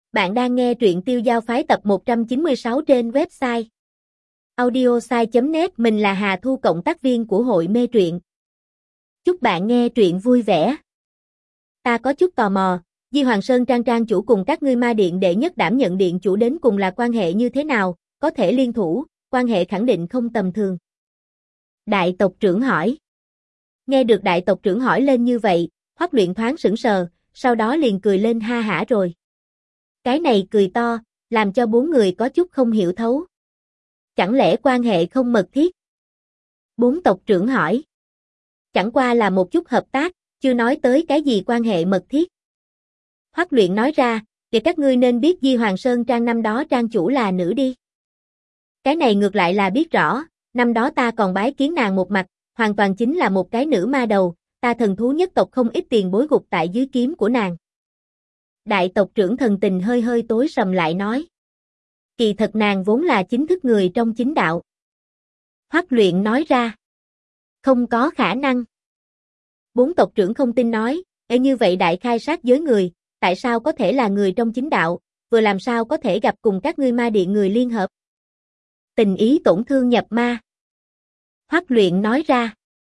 Bạn đang nghe truyện Tiêu Giao Phái tập 196 trên website audiosai.net. Mình là Hà Thu, cộng tác viên của hội mê truyện. Chúc bạn nghe truyện vui vẻ. Ta có chút tò mò, Di Hoàng Sơn Trang chủ cùng các ngươi Ma Điện đệ nhất đảm nhận điện chủ đến cùng là quan hệ như thế nào, có thể liên thủ, quan hệ khẳng định không tầm thường. Đại tộc trưởng hỏi. Nghe được đại tộc trưởng hỏi lên như vậy, Hoắc Luyện thoáng sững sờ, sau đó liền cười lên ha hả rồi. Cái này cười to, làm cho bốn người có chút không hiểu thấu. Chẳng lẽ quan hệ không mật thiết? Bốn tộc trưởng hỏi. Chẳng qua là một chút hợp tác, chưa nói tới cái gì quan hệ mật thiết. Hoắc Luyện nói ra, thì các ngươi nên biết Di Hoàng Sơn Trang năm đó trang chủ là nữ đi. Cái này ngược lại là biết rõ, năm đó ta còn bái kiến nàng một mặt, hoàn toàn chính là một cái nữ ma đầu, ta thần thú nhất tộc không ít tiền bối gục tại dưới kiếm của nàng. Đại tộc trưởng thần tình hơi hơi tối sầm lại nói. Kỳ thật nàng vốn là chính thức người trong chính đạo. Hoắc Luyện nói ra. Không có khả năng. Bốn tộc trưởng không tin nói, như vậy đại khai sát giới người, tại sao có thể là người trong chính đạo, vừa làm sao có thể gặp cùng các ngươi Ma Điện người liên hợp. Tình ý tổn thương nhập ma. Hoắc Luyện nói ra.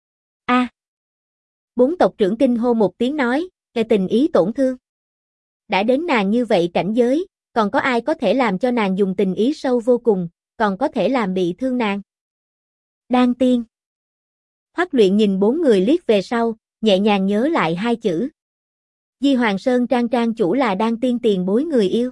Bốn tộc trưởng kinh hô một tiếng nói, tình ý tổn thương. Đã đến nàng như vậy cảnh giới, còn có ai có thể làm cho nàng dùng tình ý sâu vô cùng, còn có thể làm bị thương nàng? Đan tiên. Hoắc Luyện nhìn bốn người liếc về sau, nhẹ nhàng nhớ lại hai chữ. Di Hoàng Sơn Trang chủ là đan tiên tiền bối người yêu.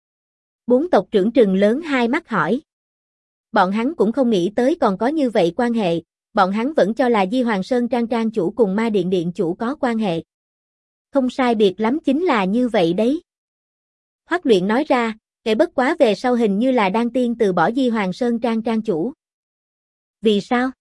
Bốn tộc trưởng trừng lớn hai mắt hỏi. Bọn hắn cũng không nghĩ tới còn có như vậy quan hệ, bọn hắn vẫn cho là Di Hoàng Sơn Trang chủ cùng Ma Điện điện chủ có quan hệ. Không sai biệt lắm chính là như vậy đấy. Hoắc Luyện nói ra, kể bất quá về sau hình như là đan tiên từ bỏ Di Hoàng Sơn Trang chủ. Vì sao?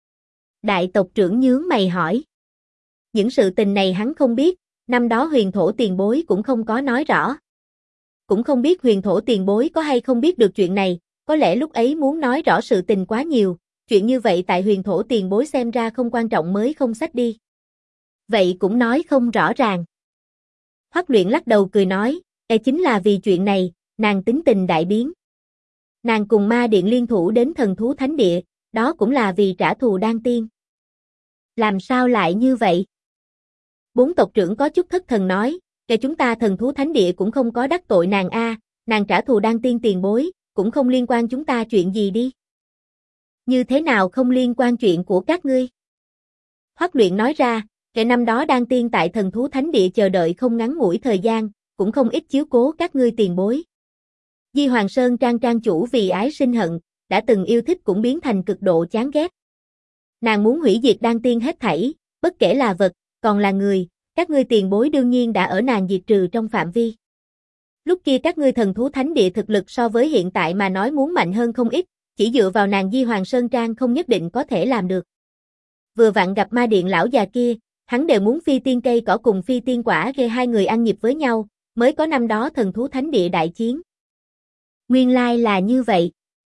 Đại tộc trưởng nhướng mày hỏi. Những sự tình này hắn không biết, năm đó huyền thổ tiền bối cũng không có nói rõ. Cũng không biết huyền thổ tiền bối có hay không biết được chuyện này, có lẽ lúc ấy muốn nói rõ sự tình quá nhiều, chuyện như vậy tại huyền thổ tiền bối xem ra không quan trọng mới không xách đi. Vậy cũng nói không rõ ràng. Hoắc Luyện lắc đầu cười nói, chính là vì chuyện này, nàng tính tình đại biến. Nàng cùng Ma Điện liên thủ đến thần thú thánh địa, đó cũng là vì trả thù đan tiên. Làm sao lại như vậy? Bốn tộc trưởng có chút thất thần nói, chúng ta thần thú thánh địa cũng không có đắc tội nàng a, nàng trả thù đan tiên tiền bối, cũng không liên quan chúng ta chuyện gì đi. Như thế nào không liên quan chuyện của các ngươi? Hoắc Luyện nói ra, năm đó đan tiên tại thần thú thánh địa chờ đợi không ngắn ngủi thời gian, cũng không ít chiếu cố các ngươi tiền bối. Di Hoàng Sơn Trang chủ vì ái sinh hận, đã từng yêu thích cũng biến thành cực độ chán ghét. Nàng muốn hủy diệt đan tiên hết thảy, bất kể là vật, còn là người, các ngươi tiền bối đương nhiên đã ở nàng diệt trừ trong phạm vi. Lúc kia các ngươi thần thú thánh địa thực lực so với hiện tại mà nói muốn mạnh hơn không ít, chỉ dựa vào nàng Di Hoàng Sơn Trang không nhất định có thể làm được. Vừa vặn gặp Ma Điện lão già kia, hắn đều muốn phi tiên cây cỏ cùng phi tiên quả gây hai người ăn nhịp với nhau, mới có năm đó thần thú thánh địa đại chiến. Nguyên lai là như vậy.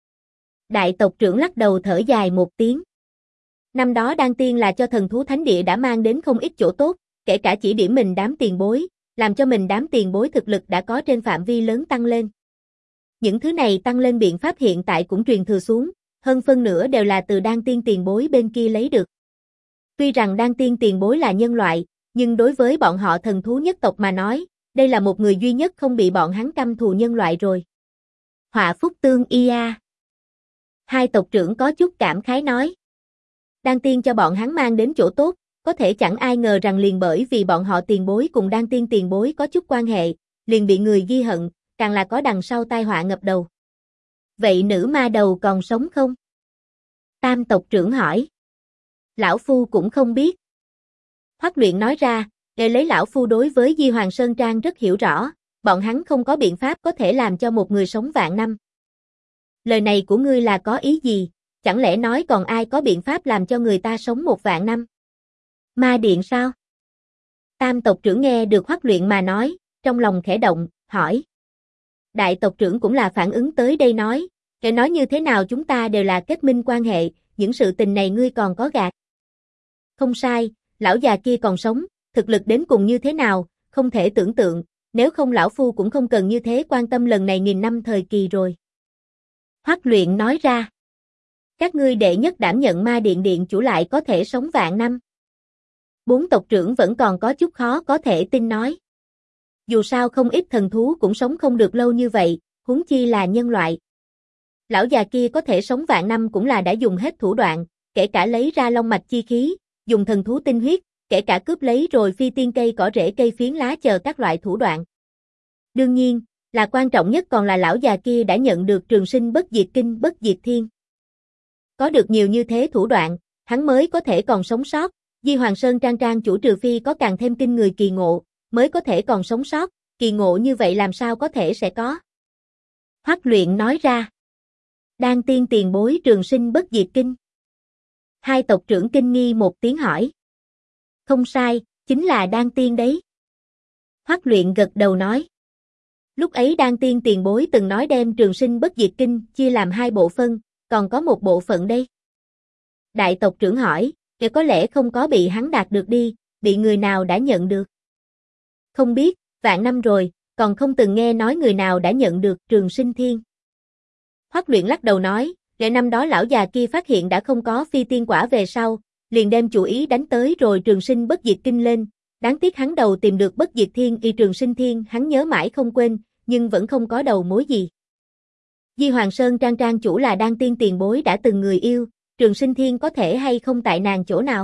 Đại tộc trưởng lắc đầu thở dài một tiếng. Năm đó đan tiên là cho thần thú thánh địa đã mang đến không ít chỗ tốt, kể cả chỉ điểm mình đám tiền bối, làm cho mình đám tiền bối thực lực đã có trên phạm vi lớn tăng lên. Những thứ này tăng lên biện pháp hiện tại cũng truyền thừa xuống, hơn phân nửa đều là từ đan tiên tiền bối bên kia lấy được. Tuy rằng đan tiên tiền bối là nhân loại, nhưng đối với bọn họ thần thú nhất tộc mà nói, đây là một người duy nhất không bị bọn hắn căm thù nhân loại rồi. Họa phúc tương y a. Hai tộc trưởng có chút cảm khái nói. Đan tiên cho bọn hắn mang đến chỗ tốt, có thể chẳng ai ngờ rằng liền bởi vì bọn họ tiền bối cùng đan tiên tiền bối có chút quan hệ, liền bị người ghi hận, càng là có đằng sau tai họa ngập đầu. Vậy nữ ma đầu còn sống không? Tam tộc trưởng hỏi. Lão Phu cũng không biết. Hoắc Luyện nói ra, để lấy lão Phu đối với Di Hoàng Sơn Trang rất hiểu rõ, bọn hắn không có biện pháp có thể làm cho một người sống vạn năm. Lời này của ngươi là có ý gì, chẳng lẽ nói còn ai có biện pháp làm cho người ta sống một vạn năm? Ma Điện sao? Tam tộc trưởng nghe được Hoắc Luyện mà nói, trong lòng khẽ động, hỏi. Đại tộc trưởng cũng là phản ứng tới đây nói, kể nói như thế nào chúng ta đều là kết minh quan hệ, những sự tình này ngươi còn có gạt. Không sai, lão già kia còn sống, thực lực đến cùng như thế nào, không thể tưởng tượng, nếu không lão phu cũng không cần như thế quan tâm lần này nghìn năm thời kỳ rồi. Hoắc Luyện nói ra. Các ngươi đệ nhất đảm nhận ma điện điện chủ lại có thể sống vạn năm. Bốn tộc trưởng vẫn còn có chút khó có thể tin nói. Dù sao không ít thần thú cũng sống không được lâu như vậy, huống chi là nhân loại. Lão già kia có thể sống vạn năm cũng là đã dùng hết thủ đoạn, kể cả lấy ra long mạch chi khí, dùng thần thú tinh huyết, kể cả cướp lấy rồi phi tiên cây cỏ rễ cây phiến lá chờ các loại thủ đoạn. Đương nhiên, là quan trọng nhất còn là lão già kia đã nhận được trường sinh bất diệt kinh bất diệt thiên. Có được nhiều như thế thủ đoạn, hắn mới có thể còn sống sót, Di Hoàng Sơn Trang Trang chủ trừ phi có càng thêm kinh người kỳ ngộ, mới có thể còn sống sót, kỳ ngộ như vậy làm sao có thể sẽ có. Hoắc Luyện nói ra. Đan tiên tiền bối trường sinh bất diệt kinh. Hai tộc trưởng kinh nghi một tiếng hỏi. Không sai, chính là đan tiên đấy. Hoắc Luyện gật đầu nói. Lúc ấy đan tiên tiền bối từng nói đem trường sinh bất diệt kinh chia làm hai bộ phân, còn có một bộ phận đây. Đại tộc trưởng hỏi, kẻ có lẽ không có bị hắn đạt được đi, bị người nào đã nhận được. Không biết, vạn năm rồi, còn không từng nghe nói người nào đã nhận được trường sinh thiên. Hoắc Luyện lắc đầu nói, để năm đó lão già kia phát hiện đã không có phi tiên quả về sau, liền đem chủ ý đánh tới rồi trường sinh bất diệt kinh lên, đáng tiếc hắn đầu tìm được bất diệt thiên y trường sinh thiên hắn nhớ mãi không quên, nhưng vẫn không có đầu mối gì. Di Hoàng Sơn Trang Trang chủ là đan tiên tiền bối đã từng người yêu, trường sinh thiên có thể hay không tại nàng chỗ nào?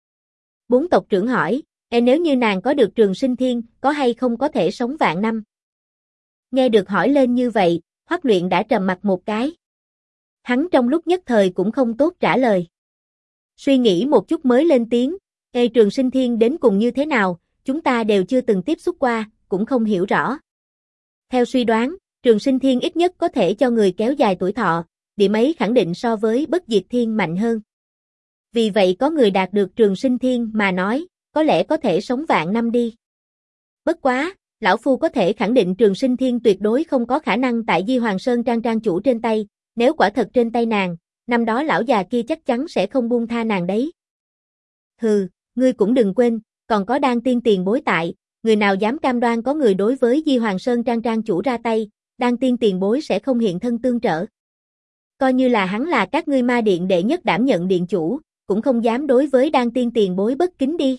Bốn tộc trưởng hỏi, nếu như nàng có được trường sinh thiên, có hay không có thể sống vạn năm? Nghe được hỏi lên như vậy, Hoắc Luyện đã trầm mặt một cái. Hắn trong lúc nhất thời cũng không tốt trả lời. Suy nghĩ một chút mới lên tiếng, trường sinh thiên đến cùng như thế nào, chúng ta đều chưa từng tiếp xúc qua, cũng không hiểu rõ. Theo suy đoán, trường sinh thiên ít nhất có thể cho người kéo dài tuổi thọ, điểm ấy khẳng định so với bất diệt thiên mạnh hơn. Vì vậy có người đạt được trường sinh thiên mà nói, có lẽ có thể sống vạn năm đi. Bất quá, lão phu có thể khẳng định trường sinh thiên tuyệt đối không có khả năng tại Di Hoàng Sơn Trang Trang chủ trên tay, nếu quả thật trên tay nàng, năm đó lão già kia chắc chắn sẽ không buông tha nàng đấy. Hừ, ngươi cũng đừng quên, còn có đan tiên tiền bối tại, người nào dám cam đoan có người đối với Di Hoàng Sơn Trang Trang chủ ra tay, đan tiên tiền bối sẽ không hiện thân tương trợ. Coi như là hắn là các ngươi ma điện đệ nhất đảm nhận điện chủ, cũng không dám đối với đan tiên tiền bối bất kính đi.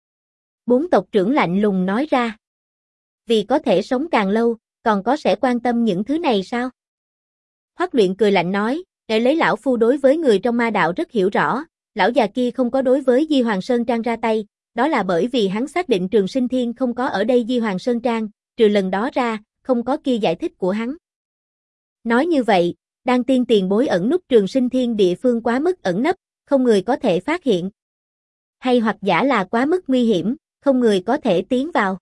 Bốn tộc trưởng lạnh lùng nói ra. Vì có thể sống càng lâu, còn có sẽ quan tâm những thứ này sao? Hoắc Luyện cười lạnh nói, để lấy lão phu đối với người trong ma đạo rất hiểu rõ, lão già kia không có đối với Di Hoàng Sơn Trang ra tay, đó là bởi vì hắn xác định trường sinh thiên không có ở đây Di Hoàng Sơn Trang, trừ lần đó ra, không có kia giải thích của hắn. Nói như vậy, đan tiên tiền bối ẩn núp trường sinh thiên địa phương quá mức ẩn nấp, không người có thể phát hiện. Hay hoặc giả là quá mức nguy hiểm, không người có thể tiến vào.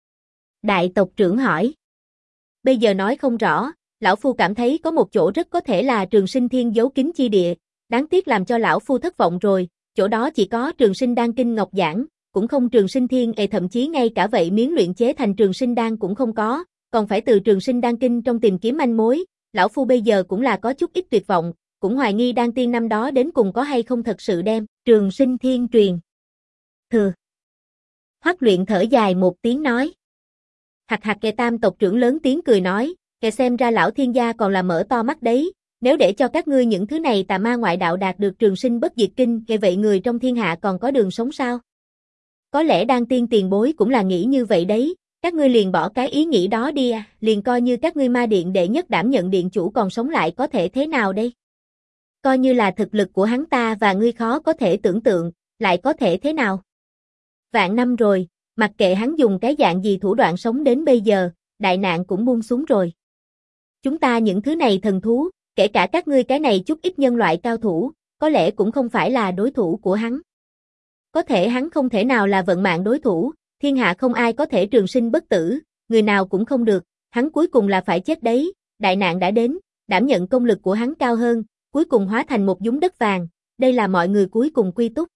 Đại tộc trưởng hỏi. Bây giờ nói không rõ, lão phu cảm thấy có một chỗ rất có thể là trường sinh thiên giấu kín chi địa, đáng tiếc làm cho lão phu thất vọng rồi, chỗ đó chỉ có trường sinh đan kinh ngọc giảng, cũng không trường sinh thiên thậm chí ngay cả vậy miếng luyện chế thành trường sinh đan cũng không có, còn phải từ trường sinh đan kinh trong tìm kiếm manh mối, lão phu bây giờ cũng là có chút ít tuyệt vọng, cũng hoài nghi đan tiên năm đó đến cùng có hay không thật sự đem trường sinh thiên truyền. Thừa. Hoắc Luyện thở dài một tiếng nói. Hạc hạc kẻ tam tộc trưởng lớn tiếng cười nói, kẻ xem ra lão thiên gia còn là mở to mắt đấy, nếu để cho các ngươi những thứ này tà ma ngoại đạo đạt được trường sinh bất diệt kinh, kẻ vậy người trong thiên hạ còn có đường sống sao? Có lẽ đan tiên tiền bối cũng là nghĩ như vậy đấy, các ngươi liền bỏ cái ý nghĩ đó đi liền coi như các ngươi ma điện đệ nhất đảm nhận điện chủ còn sống lại có thể thế nào đây? Coi như là thực lực của hắn ta và ngươi khó có thể tưởng tượng, lại có thể thế nào? Vạn năm rồi, mặc kệ hắn dùng cái dạng gì thủ đoạn sống đến bây giờ, đại nạn cũng buông xuống rồi. Chúng ta những thứ này thần thú, kể cả các ngươi cái này chút ít nhân loại cao thủ, có lẽ cũng không phải là đối thủ của hắn. Có thể hắn không thể nào là vận mạng đối thủ, thiên hạ không ai có thể trường sinh bất tử, người nào cũng không được, hắn cuối cùng là phải chết đấy, đại nạn đã đến, đảm nhận công lực của hắn cao hơn, cuối cùng hóa thành một dũng đất vàng, đây là mọi người cuối cùng quy túc.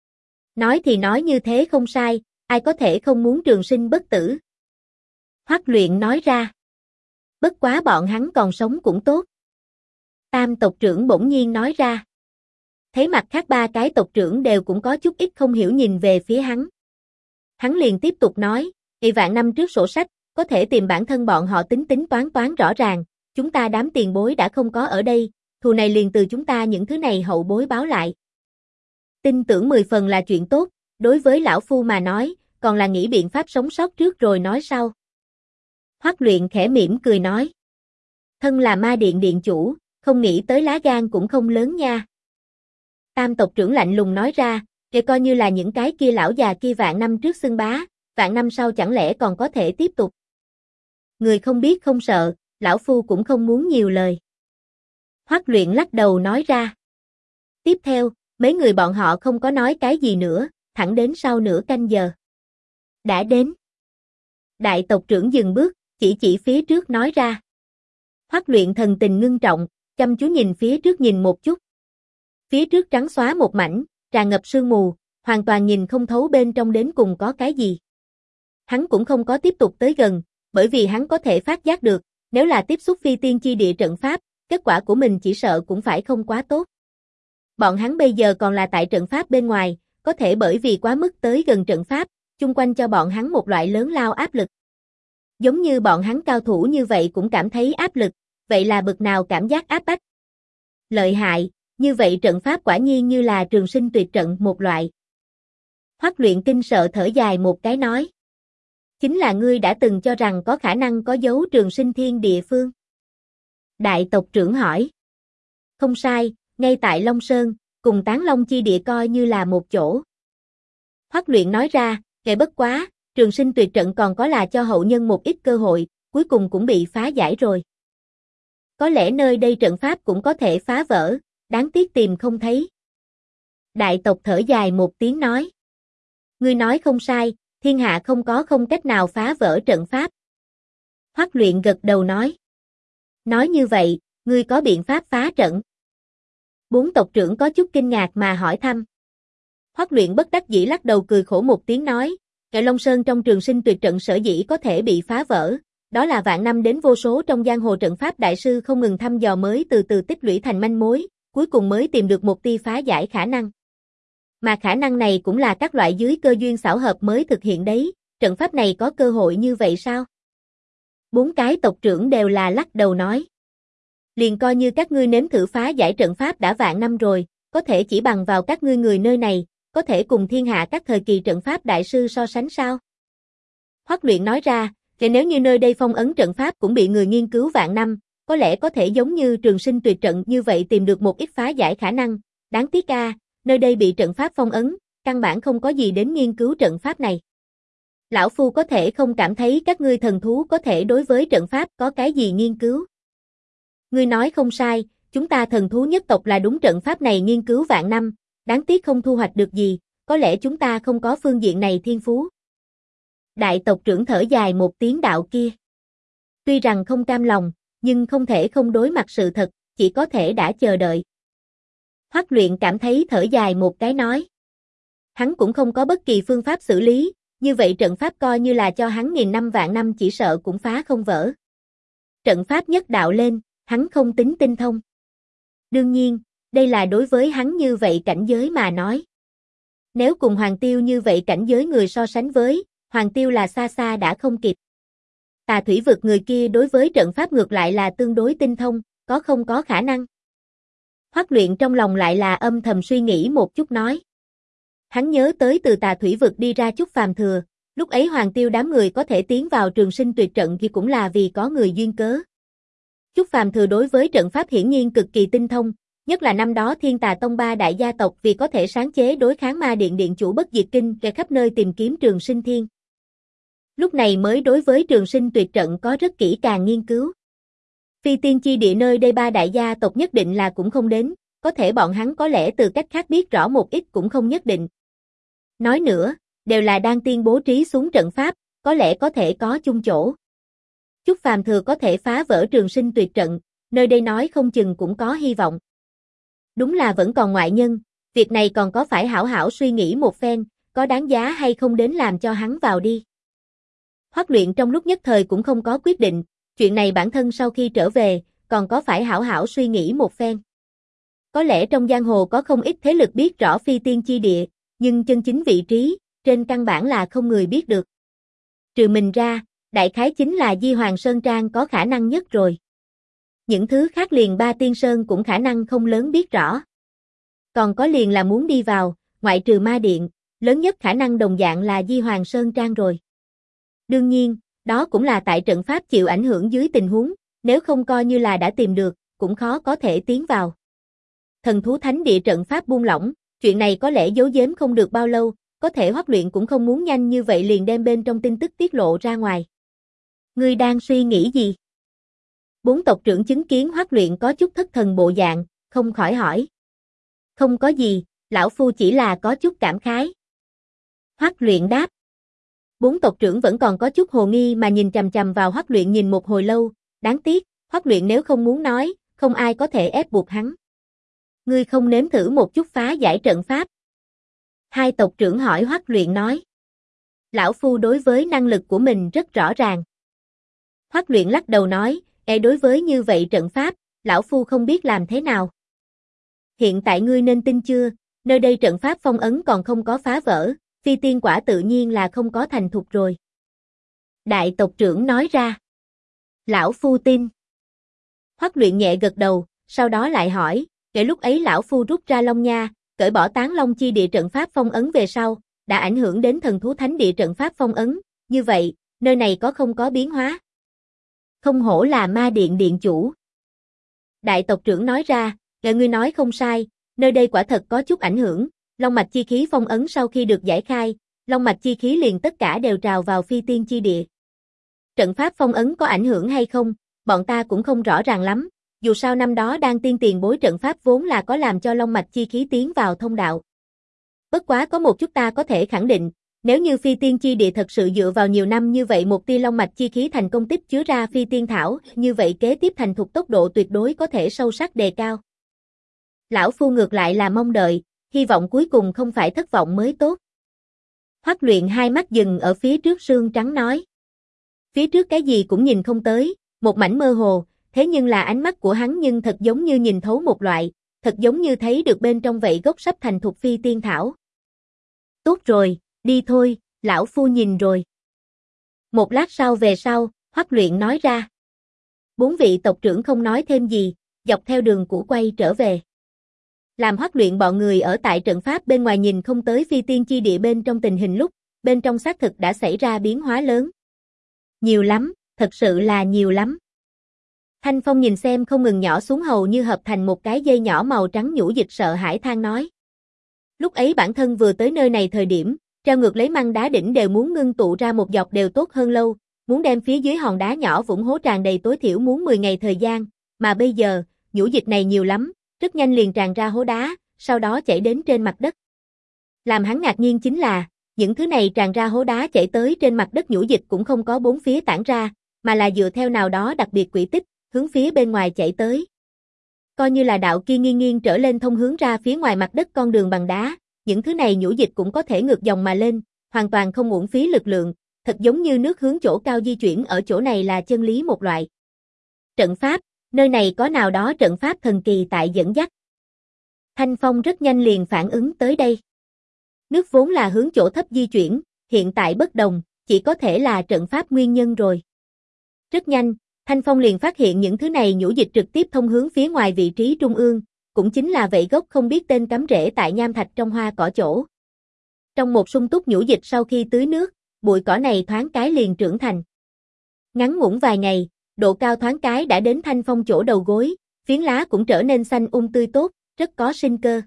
Nói thì nói như thế không sai, ai có thể không muốn trường sinh bất tử. Hoắc Luyện nói ra. Bất quá bọn hắn còn sống cũng tốt. Tam tộc trưởng bỗng nhiên nói ra. Thấy mặt khác ba cái tộc trưởng đều cũng có chút ít không hiểu nhìn về phía hắn. Hắn liền tiếp tục nói, vạn năm trước sổ sách, có thể tìm bản thân bọn họ tính tính toán rõ ràng, chúng ta đám tiền bối đã không có ở đây, thù này liền từ chúng ta những thứ này hậu bối báo lại. Tin tưởng 10 phần là chuyện tốt, đối với lão phu mà nói, còn là nghĩ biện pháp sống sót trước rồi nói sau. Hoắc Luyện khẽ mỉm cười nói. Thân là ma điện điện chủ, không nghĩ tới lá gan cũng không lớn nha. Tam tộc trưởng lạnh lùng nói ra, kể coi như là những cái kia lão già kia vạn năm trước xưng bá, vạn năm sau chẳng lẽ còn có thể tiếp tục. Người không biết không sợ, lão phu cũng không muốn nhiều lời. Hoắc Luyện lắc đầu nói ra. Tiếp theo, mấy người bọn họ không có nói cái gì nữa, thẳng đến sau nửa canh giờ. Đã đến. Đại tộc trưởng dừng bước, chỉ phía trước nói ra. Hoắc Luyện thần tình ngưng trọng, chăm chú nhìn phía trước nhìn một chút. Phía trước trắng xóa một mảnh, tràn ngập sương mù, hoàn toàn nhìn không thấu bên trong đến cùng có cái gì. Hắn cũng không có tiếp tục tới gần, bởi vì hắn có thể phát giác được, nếu là tiếp xúc phi tiên chi địa trận pháp, kết quả của mình chỉ sợ cũng phải không quá tốt. Bọn hắn bây giờ còn là tại trận pháp bên ngoài, có thể bởi vì quá mức tới gần trận pháp, chung quanh cho bọn hắn một loại lớn lao áp lực. Giống như bọn hắn cao thủ như vậy cũng cảm thấy áp lực, vậy là bực nào cảm giác áp bách. Lợi hại, như vậy trận pháp quả nhiên như là trường sinh tuyệt trận một loại. Hoắc Luyện kinh sợ thở dài một cái nói. Chính là ngươi đã từng cho rằng có khả năng có dấu trường sinh thiên địa phương. Đại tộc trưởng hỏi. Không sai, ngay tại Long Sơn, cùng Tán Long chi địa coi như là một chỗ. Hoắc Luyện nói ra, kể bất quá, trường sinh tuyệt trận còn có là cho hậu nhân một ít cơ hội, cuối cùng cũng bị phá giải rồi. Có lẽ nơi đây trận pháp cũng có thể phá vỡ, đáng tiếc tìm không thấy. Đại tộc thở dài một tiếng nói. Ngươi nói không sai, thiên hạ không cách nào phá vỡ trận pháp. Hoắc Luyện gật đầu nói. Nói như vậy, ngươi có biện pháp phá trận? Bốn tộc trưởng có chút kinh ngạc mà hỏi thăm. Hoắc Luyện bất đắc dĩ lắc đầu cười khổ một tiếng nói, Kệ Long Sơn trong trường sinh tuyệt trận sở dĩ có thể bị phá vỡ, đó là vạn năm đến vô số trong giang hồ trận pháp đại sư không ngừng thăm dò mới từ từ tích lũy thành manh mối, cuối cùng mới tìm được một tia phá giải khả năng. Mà khả năng này cũng là các loại dưới cơ duyên xảo hợp mới thực hiện đấy, trận pháp này có cơ hội như vậy sao? Bốn cái tộc trưởng đều là lắc đầu nói. Liền coi như các ngươi nếm thử phá giải trận pháp đã vạn năm rồi, có thể chỉ bằng vào các ngươi người nơi này, có thể cùng thiên hạ các thời kỳ trận pháp đại sư so sánh sao? Hoắc Luyện nói ra, thì nếu như nơi đây phong ấn trận pháp cũng bị người nghiên cứu vạn năm, có lẽ có thể giống như trường sinh tuyệt trận như vậy tìm được một ít phá giải khả năng, đáng tiếc nơi đây bị trận pháp phong ấn, căn bản không có gì đến nghiên cứu trận pháp này. Lão Phu có thể không cảm thấy các ngươi thần thú có thể đối với trận pháp có cái gì nghiên cứu. Ngươi nói không sai, chúng ta thần thú nhất tộc là đúng trận pháp này nghiên cứu vạn năm, đáng tiếc không thu hoạch được gì, có lẽ chúng ta không có phương diện này thiên phú. Đại tộc trưởng thở dài một tiếng đạo kia. Tuy rằng không cam lòng, nhưng không thể không đối mặt sự thật, chỉ có thể đã chờ đợi. Hoắc Luyện cảm thấy thở dài một cái nói. Hắn cũng không có bất kỳ phương pháp xử lý, như vậy trận pháp coi như là cho hắn nghìn năm vạn năm chỉ sợ cũng phá không vỡ. Trận pháp nhất đạo lên, hắn không tính tinh thông. Đương nhiên, đây là đối với hắn như vậy cảnh giới mà nói. Nếu cùng Hoàng Tiêu như vậy cảnh giới người so sánh với, Hoàng Tiêu là xa xa đã không kịp. Tà thủy vực người kia đối với trận pháp ngược lại là tương đối tinh thông, có không có khả năng. Hoắc Luyện trong lòng lại là âm thầm suy nghĩ một chút nói. Hắn nhớ tới từ tà thủy vực đi ra chút phàm thừa, lúc ấy Hoàng Tiêu đám người có thể tiến vào trường sinh tuyệt trận thì cũng là vì có người duyên cớ. Chút phàm thừa đối với trận pháp hiển nhiên cực kỳ tinh thông, nhất là năm đó Thiên Tà Tông ba đại gia tộc vì có thể sáng chế đối kháng ma điện điện chủ bất diệt kinh kẻ khắp nơi tìm kiếm trường sinh thiên. Lúc này mới đối với trường sinh tuyệt trận có rất kỹ càng nghiên cứu. Phi tiên chi địa nơi đây ba đại gia tộc nhất định là cũng không đến, có thể bọn hắn có lẽ từ cách khác biết rõ một ít cũng không nhất định. Nói nữa, đều là đang tiên bố trí xuống trận pháp, có lẽ có thể có chung chỗ. Chút phàm thừa có thể phá vỡ trường sinh tuyệt trận, nơi đây nói không chừng cũng có hy vọng. Đúng là vẫn còn ngoại nhân, việc này còn có phải hảo hảo suy nghĩ một phen, có đáng giá hay không đến làm cho hắn vào đi. Hoắc Luyện trong lúc nhất thời cũng không có quyết định, chuyện này bản thân sau khi trở về, còn có phải hảo hảo suy nghĩ một phen. Có lẽ trong giang hồ có không ít thế lực biết rõ phi tiên chi địa, nhưng chân chính vị trí, trên căn bản là không người biết được. Trừ mình ra, Đại khái chính là Di Hoàng Sơn Trang có khả năng nhất rồi. Những thứ khác liền Ba Tiên Sơn cũng khả năng không lớn biết rõ. Còn có liền là muốn đi vào, ngoại trừ ma điện, lớn nhất khả năng đồng dạng là Di Hoàng Sơn Trang rồi. Đương nhiên, đó cũng là tại trận pháp chịu ảnh hưởng dưới tình huống, nếu không coi như là đã tìm được, cũng khó có thể tiến vào. Thần thú thánh địa trận pháp buông lỏng, chuyện này có lẽ giấu giếm không được bao lâu, có thể Hoắc Luyện cũng không muốn nhanh như vậy liền đem bên trong tin tức tiết lộ ra ngoài. Ngươi đang suy nghĩ gì? Bốn tộc trưởng chứng kiến Hoắc Luyện có chút thất thần bộ dạng, không khỏi hỏi. Không có gì, lão phu chỉ là có chút cảm khái. Hoắc Luyện đáp. Bốn tộc trưởng vẫn còn có chút hồ nghi mà nhìn chằm chằm vào Hoắc Luyện nhìn một hồi lâu, đáng tiếc, Hoắc Luyện nếu không muốn nói, không ai có thể ép buộc hắn. Ngươi không nếm thử một chút phá giải trận pháp? Hai tộc trưởng hỏi Hoắc Luyện nói. Lão phu đối với năng lực của mình rất rõ ràng. Hoắc Luyện lắc đầu nói, đối với như vậy trận pháp, lão phu không biết làm thế nào. Hiện tại ngươi nên tin chưa, nơi đây trận pháp phong ấn còn không có phá vỡ, phi tiên quả tự nhiên là không có thành thục rồi. Đại tộc trưởng nói ra. Lão phu tin. Hoắc Luyện nhẹ gật đầu, sau đó lại hỏi, kể lúc ấy lão phu rút ra Long Nha, cởi bỏ Tán Long chi địa trận pháp phong ấn về sau, đã ảnh hưởng đến thần thú thánh địa trận pháp phong ấn, như vậy, nơi này có không có biến hóa? Không hổ là ma điện điện chủ. Đại tộc trưởng nói ra, ngươi nói không sai, nơi đây quả thật có chút ảnh hưởng, long mạch chi khí phong ấn sau khi được giải khai, long mạch chi khí liền tất cả đều trào vào phi tiên chi địa. Trận pháp phong ấn có ảnh hưởng hay không, bọn ta cũng không rõ ràng lắm, dù sao năm đó đang tiên tiền bối trận pháp vốn là có làm cho long mạch chi khí tiến vào thông đạo. Bất quá có một chút ta có thể khẳng định, nếu như phi tiên chi địa thật sự dựa vào nhiều năm như vậy một tia long mạch chi khí thành công tích chứa ra phi tiên thảo, như vậy kế tiếp thành thục tốc độ tuyệt đối có thể sâu sắc đề cao. Lão phu ngược lại là mong đợi, hy vọng cuối cùng không phải thất vọng mới tốt. Hoắc Luyện hai mắt dừng ở phía trước sương trắng nói. Phía trước cái gì cũng nhìn không tới, một mảnh mơ hồ, thế nhưng là ánh mắt của hắn nhưng thật giống như nhìn thấu một loại, thật giống như thấy được bên trong vậy gốc sắp thành thục phi tiên thảo. Tốt rồi, đi thôi, lão phu nhìn rồi. Một lát sau về sau, Hoắc Luyện nói ra. Bốn vị tộc trưởng không nói thêm gì, dọc theo đường cũ quay trở về. Làm Hoắc Luyện bọn người ở tại trận pháp bên ngoài nhìn không tới phi tiên chi địa bên trong tình hình lúc, bên trong xác thực đã xảy ra biến hóa lớn. Nhiều lắm, thật sự là nhiều lắm. Thanh Phong nhìn xem không ngừng nhỏ xuống hầu như hợp thành một cái dây nhỏ màu trắng nhũ dịch sợ hãi than nói. Lúc ấy bản thân vừa tới nơi này thời điểm, treo ngược lấy măng đá đỉnh đều muốn ngưng tụ ra một dọc đều tốt hơn lâu, muốn đem phía dưới hòn đá nhỏ vũng hố tràn đầy tối thiểu muốn 10 ngày thời gian, mà bây giờ, nhũ dịch này nhiều lắm, rất nhanh liền tràn ra hố đá, sau đó chảy đến trên mặt đất. Làm hắn ngạc nhiên chính là, những thứ này tràn ra hố đá chảy tới trên mặt đất nhũ dịch cũng không có bốn phía tản ra, mà là dựa theo nào đó đặc biệt quỹ tích, hướng phía bên ngoài chảy tới. Coi như là đạo kia nghiêng nghiêng trở lên thông hướng ra phía ngoài mặt đất con đường bằng đá, những thứ này nhũ dịch cũng có thể ngược dòng mà lên, hoàn toàn không uổng phí lực lượng, thật giống như nước hướng chỗ cao di chuyển ở chỗ này là chân lý một loại. Trận pháp, nơi này có nào đó trận pháp thần kỳ tại dẫn dắt. Thanh Phong rất nhanh liền phản ứng tới đây. Nước vốn là hướng chỗ thấp di chuyển, hiện tại bất đồng, chỉ có thể là trận pháp nguyên nhân rồi. Rất nhanh, Thanh Phong liền phát hiện những thứ này nhũ dịch trực tiếp thông hướng phía ngoài vị trí trung ương, cũng chính là vậy gốc không biết tên cắm rễ tại nham thạch trong hoa cỏ chỗ. Trong một sung túc nhũ dịch sau khi tưới nước, bụi cỏ này thoáng cái liền trưởng thành. Ngắn ngủn vài ngày, độ cao thoáng cái đã đến Thanh Phong chỗ đầu gối, phiến lá cũng trở nên xanh tươi tốt, rất có sinh cơ.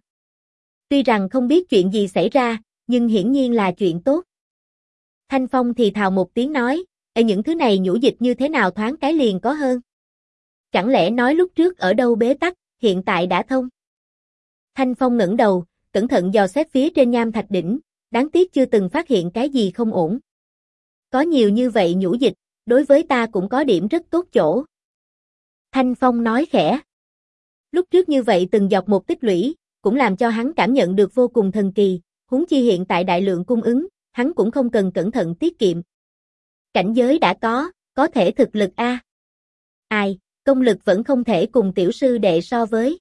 Tuy rằng không biết chuyện gì xảy ra, nhưng hiển nhiên là chuyện tốt. Thanh Phong thì thào một tiếng nói, những thứ này nhũ dịch như thế nào thoáng cái liền có hơn. Chẳng lẽ nói lúc trước ở đâu bế tắc, hiện tại đã thông. Thanh Phong ngẩng đầu, cẩn thận dò xét phía trên nham thạch đỉnh, đáng tiếc chưa từng phát hiện cái gì không ổn. Có nhiều như vậy nhũ dịch, đối với ta cũng có điểm rất tốt chỗ. Thanh Phong nói khẽ. Lúc trước như vậy từng dọc một tích lũy, cũng làm cho hắn cảm nhận được vô cùng thần kỳ, huống chi hiện tại đại lượng cung ứng, hắn cũng không cần cẩn thận tiết kiệm. Cảnh giới đã có thể thực lực a. Ai, công lực vẫn không thể cùng tiểu sư đệ so với.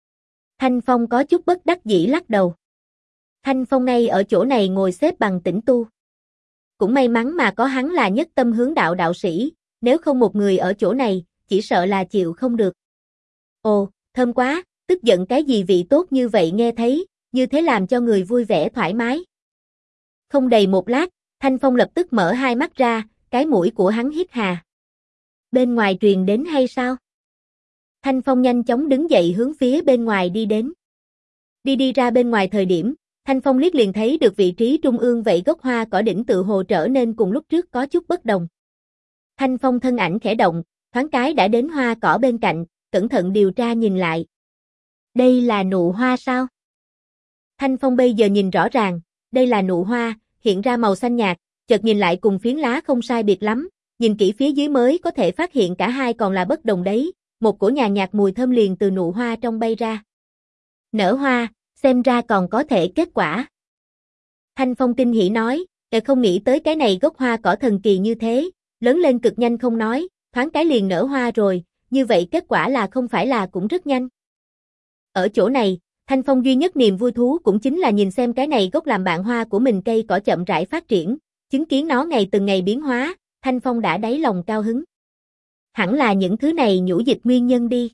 Thanh Phong có chút bất đắc dĩ lắc đầu. Thanh Phong ngay ở chỗ này ngồi xếp bằng tĩnh tu. Cũng may mắn mà có hắn là nhất tâm hướng đạo đạo sĩ, nếu không một người ở chỗ này, chỉ sợ là chịu không được. Ồ, thơm quá, tức giận cái gì vị tốt như vậy nghe thấy, như thế làm cho người vui vẻ thoải mái. Không đầy một lát, Thanh Phong lập tức mở hai mắt ra, cái mũi của hắn hít hà. Bên ngoài truyền đến hay sao? Thanh Phong nhanh chóng đứng dậy hướng phía bên ngoài đi đến. Đi ra bên ngoài thời điểm, Thanh Phong liếc liền thấy được vị trí trung ương vậy gốc hoa cỏ đỉnh tự hồ trở nên cùng lúc trước có chút bất đồng. Thanh Phong thân ảnh khẽ động, thoáng cái đã đến hoa cỏ bên cạnh, cẩn thận điều tra nhìn lại. Đây là nụ hoa sao? Thanh Phong bây giờ nhìn rõ ràng, đây là nụ hoa, hiện ra màu xanh nhạt, chợt nhìn lại cùng phiến lá không sai biệt lắm, nhìn kỹ phía dưới mới có thể phát hiện cả hai còn là bất đồng đấy, một cổ nhàn nhạt mùi thơm liền từ nụ hoa trong bay ra. Nở hoa, xem ra còn có thể kết quả. Thanh Phong kinh hỉ nói, không nghĩ tới cái này gốc hoa cỏ thần kỳ như thế, lớn lên cực nhanh không nói, thoáng cái liền nở hoa rồi, như vậy kết quả là không phải là cũng rất nhanh. Ở chỗ này, Thanh Phong duy nhất niềm vui thú cũng chính là nhìn xem cái này gốc làm bạn hoa của mình cây cỏ chậm rãi phát triển, chứng kiến nó ngày từng ngày biến hóa, Thanh Phong đã đáy lòng cao hứng. Hẳn là những thứ này nhũ dịch nguyên nhân đi.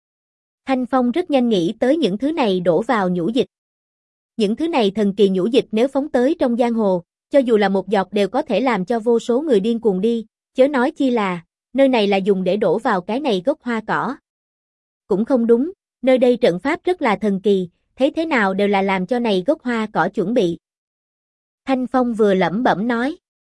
Thanh Phong rất nhanh nghĩ tới những thứ này đổ vào nhũ dịch. Những thứ này thần kỳ nhũ dịch nếu phóng tới trong giang hồ, cho dù là một giọt đều có thể làm cho vô số người điên cuồng đi, chớ nói chi là, nơi này là dùng để đổ vào cái này gốc hoa cỏ. Cũng không đúng, nơi đây trận pháp rất là thần kỳ, thấy thế nào đều là làm cho này gốc hoa cỏ chuẩn bị. Thanh Phong vừa lẩm bẩm nói.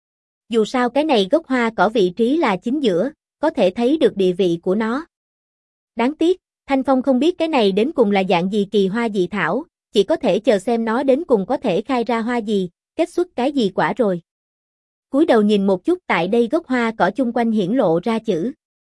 Dù sao cái này gốc hoa cỏ vị trí là chính giữa, có thể thấy được địa vị của nó. Đáng tiếc, Thanh Phong không biết cái này đến cùng là dạng gì kỳ hoa dị thảo, chỉ có thể chờ xem nó đến cùng có thể khai ra hoa gì, kết xuất cái gì quả rồi. Cúi đầu nhìn một chút tại đây gốc hoa cỏ chung quanh hiển lộ ra chữ.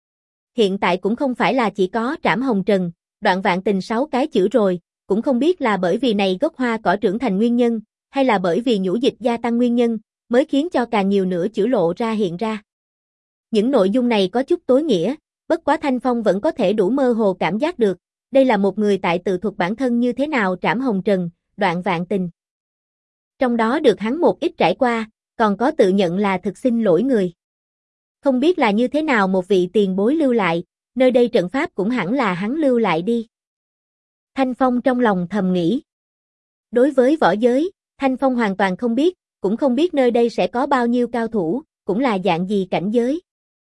Hiện tại cũng không phải là chỉ có Trảm Hồng Trần, Đoạn Vạn Tình 6 cái chữ rồi, cũng không biết là bởi vì này gốc hoa cỏ trưởng thành nguyên nhân, hay là bởi vì nhũ dịch gia tăng nguyên nhân, mới khiến cho càng nhiều nữa chữ lộ ra hiện ra. Những nội dung này có chút tối nghĩa, bất quá Thanh Phong vẫn có thể đủ mơ hồ cảm giác được, đây là một người tại tự thuật bản thân như thế nào Trảm Hồng Trần, Đoạn Vạn Tình. Trong đó được hắn một ít trải qua, còn có tự nhận là thực xin lỗi người. Không biết là như thế nào một vị tiền bối lưu lại, nơi đây trận pháp cũng hẳn là hắn lưu lại đi. Thanh Phong trong lòng thầm nghĩ. Đối với võ giới, Thanh Phong hoàn toàn không biết, cũng không biết nơi đây sẽ có bao nhiêu cao thủ, cũng là dạng gì cảnh giới.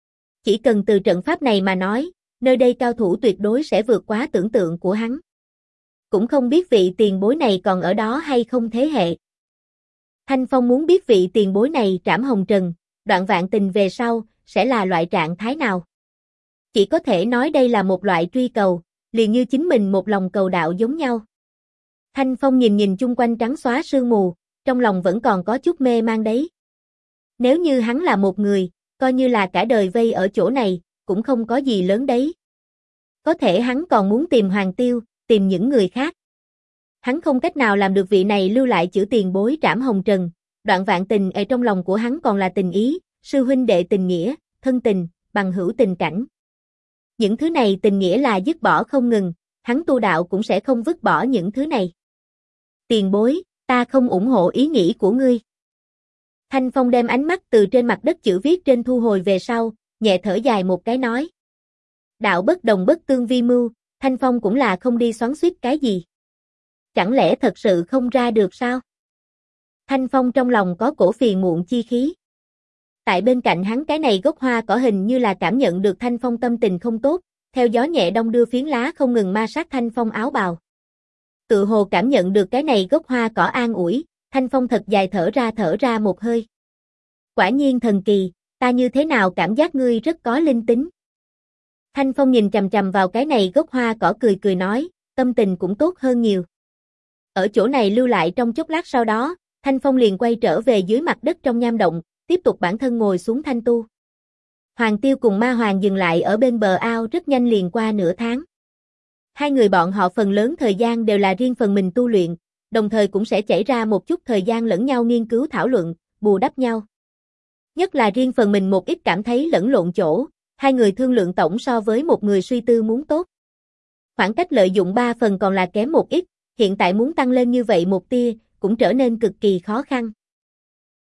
Chỉ cần từ trận pháp này mà nói, nơi đây cao thủ tuyệt đối sẽ vượt quá tưởng tượng của hắn. Cũng không biết vị tiền bối này còn ở đó hay không thế hệ. Thanh Phong muốn biết vị tiền bối này Trảm Hồng Trần, Đoạn Vạn Tình về sau, sẽ là loại trạng thái nào. Chỉ có thể nói đây là một loại truy cầu, liền như chính mình một lòng cầu đạo giống nhau. Thanh Phong nhìn chung quanh trắng xóa sương mù, trong lòng vẫn còn có chút mê man đấy. Nếu như hắn là một người, coi như là cả đời vây ở chỗ này, cũng không có gì lớn đấy. Có thể hắn còn muốn tìm Hoàng Tiêu, tìm những người khác. Hắn không cách nào làm được vị này lưu lại chữ tiền bối Trảm Hồng Trần, Đoạn Vạn Tình ở trong lòng của hắn còn là tình ý, sư huynh đệ tình nghĩa, thân tình, bằng hữu tình cảnh. Những thứ này tình nghĩa là dứt bỏ không ngừng, hắn tu đạo cũng sẽ không vứt bỏ những thứ này. Tiền bối, ta không ủng hộ ý nghĩ của ngươi. Thanh Phong đem ánh mắt từ trên mặt đất chữ viết trên thu hồi về sau, nhẹ thở dài một cái nói. Đạo bất đồng bất tương vi mưu, Thanh Phong cũng là không đi xoắn xuýt cái gì. Chẳng lẽ thật sự không ra được sao? Thanh Phong trong lòng có cổ phiền muộn chi khí. Tại bên cạnh hắn cái này gốc hoa cỏ hình như là cảm nhận được Thanh Phong tâm tình không tốt, theo gió nhẹ đong đưa phiến lá không ngừng ma sát Thanh Phong áo bào. Tự hồ cảm nhận được cái này gốc hoa cỏ an ủi, Thanh Phong thật dài thở ra một hơi. Quả nhiên thần kỳ, ta như thế nào cảm giác ngươi rất có linh tính. Thanh Phong nhìn chằm chằm vào cái này gốc hoa cỏ cười nói, tâm tình cũng tốt hơn nhiều. Ở chỗ này lưu lại trong chốc lát sau đó, Thanh Phong liền quay trở về dưới mặt đất trong nham động, tiếp tục bản thân ngồi xuống thanh tu. Hoàng Tiêu cùng Ma Hoàng dừng lại ở bên bờ ao rất nhanh liền qua nửa tháng. Hai người bọn họ phần lớn thời gian đều là riêng phần mình tu luyện, đồng thời cũng sẽ chảy ra một chút thời gian lẫn nhau nghiên cứu thảo luận, bù đắp nhau. Nhất là riêng phần mình một ít cảm thấy lẫn lộn chỗ, hai người thương lượng tổng so với một người suy tư muốn tốt. Khoảng cách lợi dụng 3 phần còn là kém một ít, hiện tại muốn tăng lên như vậy một tia, cũng trở nên cực kỳ khó khăn.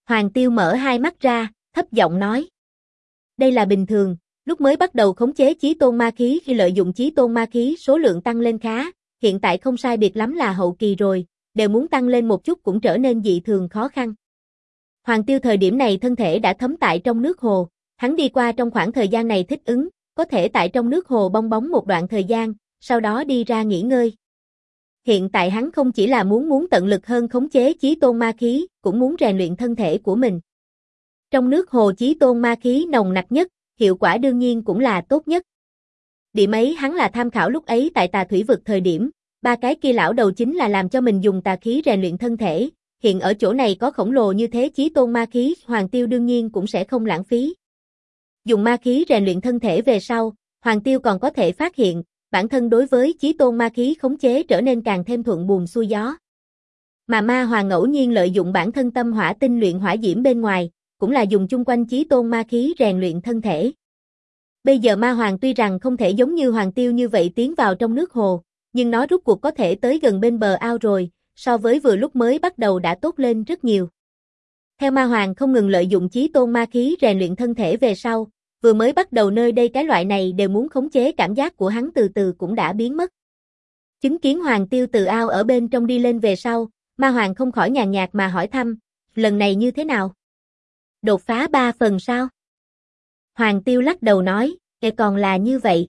Hoàng Tiêu mở hai mắt ra, thấp giọng nói. Đây là bình thường, lúc mới bắt đầu khống chế chí tôn ma khí khi lợi dụng chí tôn ma khí số lượng tăng lên khá, hiện tại không sai biệt lắm là hậu kỳ rồi, đều muốn tăng lên một chút cũng trở nên dị thường khó khăn. Hoàng Tiêu thời điểm này thân thể đã thấm tại trong nước hồ, hắn đi qua trong khoảng thời gian này thích ứng, có thể tại trong nước hồ bong bóng một đoạn thời gian, sau đó đi ra nghỉ ngơi. Hiện tại hắn không chỉ là muốn tận lực hơn khống chế chí tôn ma khí, cũng muốn rèn luyện thân thể của mình. Trong nước hồ chí tôn ma khí nồng nặc nhất, hiệu quả đương nhiên cũng là tốt nhất. Điểm ấy hắn là tham khảo lúc ấy tại Tà Thủy Vực thời điểm, ba cái kia lão đầu chính là làm cho mình dùng tà khí rèn luyện thân thể, hiện ở chỗ này có khổng lồ như thế chí tôn ma khí, Hoàng Tiêu đương nhiên cũng sẽ không lãng phí. Dùng ma khí rèn luyện thân thể về sau, Hoàng Tiêu còn có thể phát hiện, bản thân đối với chí tôn ma khí khống chế trở nên càng thêm thuận buồm xuôi gió. Mà ma hoàng ngẫu nhiên lợi dụng bản thân tâm hỏa tinh luyện hỏa diễm bên ngoài, cũng là dùng chung quanh chí tôn ma khí rèn luyện thân thể. Bây giờ ma hoàng tuy rằng không thể giống như Hoàng Tiêu như vậy tiến vào trong nước hồ, nhưng nó rút cuộc có thể tới gần bên bờ ao rồi, so với vừa lúc mới bắt đầu đã tốt lên rất nhiều. Theo ma hoàng không ngừng lợi dụng chí tôn ma khí rèn luyện thân thể về sau, vừa mới bắt đầu nơi đây cái loại này đều muốn khống chế cảm giác của hắn từ từ cũng đã biến mất. Chứng kiến Hoàng Tiêu từ ao ở bên trong đi lên về sau, ma hoàng không khỏi nhàn nhạt mà hỏi thăm, lần này như thế nào? Đột phá 3 phần sao? Hoàng Tiêu lắc đầu nói, còn là như vậy.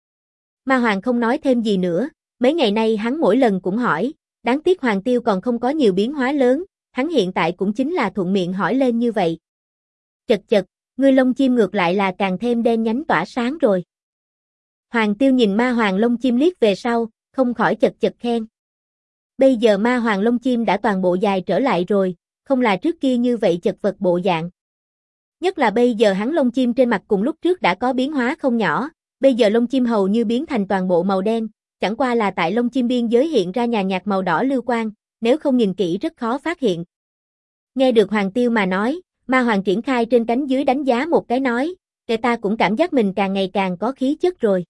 Ma hoàng không nói thêm gì nữa, mấy ngày nay hắn mỗi lần cũng hỏi, đáng tiếc Hoàng Tiêu còn không có nhiều biến hóa lớn, hắn hiện tại cũng chính là thuận miệng hỏi lên như vậy. Chật chật, ngươi lông chim ngược lại là càng thêm đen nhánh tỏa sáng rồi. Hoàng Tiêu nhìn ma hoàng lông chim liếc về sau, không khỏi chật chật khen. Bây giờ ma hoàng lông chim đã toàn bộ dài trở lại rồi, không là trước kia như vậy chật vật bộ dạng. Nhất là bây giờ hắn lông chim trên mặt cùng lúc trước đã có biến hóa không nhỏ, bây giờ lông chim hầu như biến thành toàn bộ màu đen, chẳng qua là tại lông chim biên giới hiện ra nhàn nhạt màu đỏ lưu quang, nếu không nhìn kỹ rất khó phát hiện. Nghe được Hoàng Tiêu mà nói, ma hoàng triển khai trên cánh dưới đánh giá một cái nói, ta cũng cảm giác mình càng ngày càng có khí chất rồi.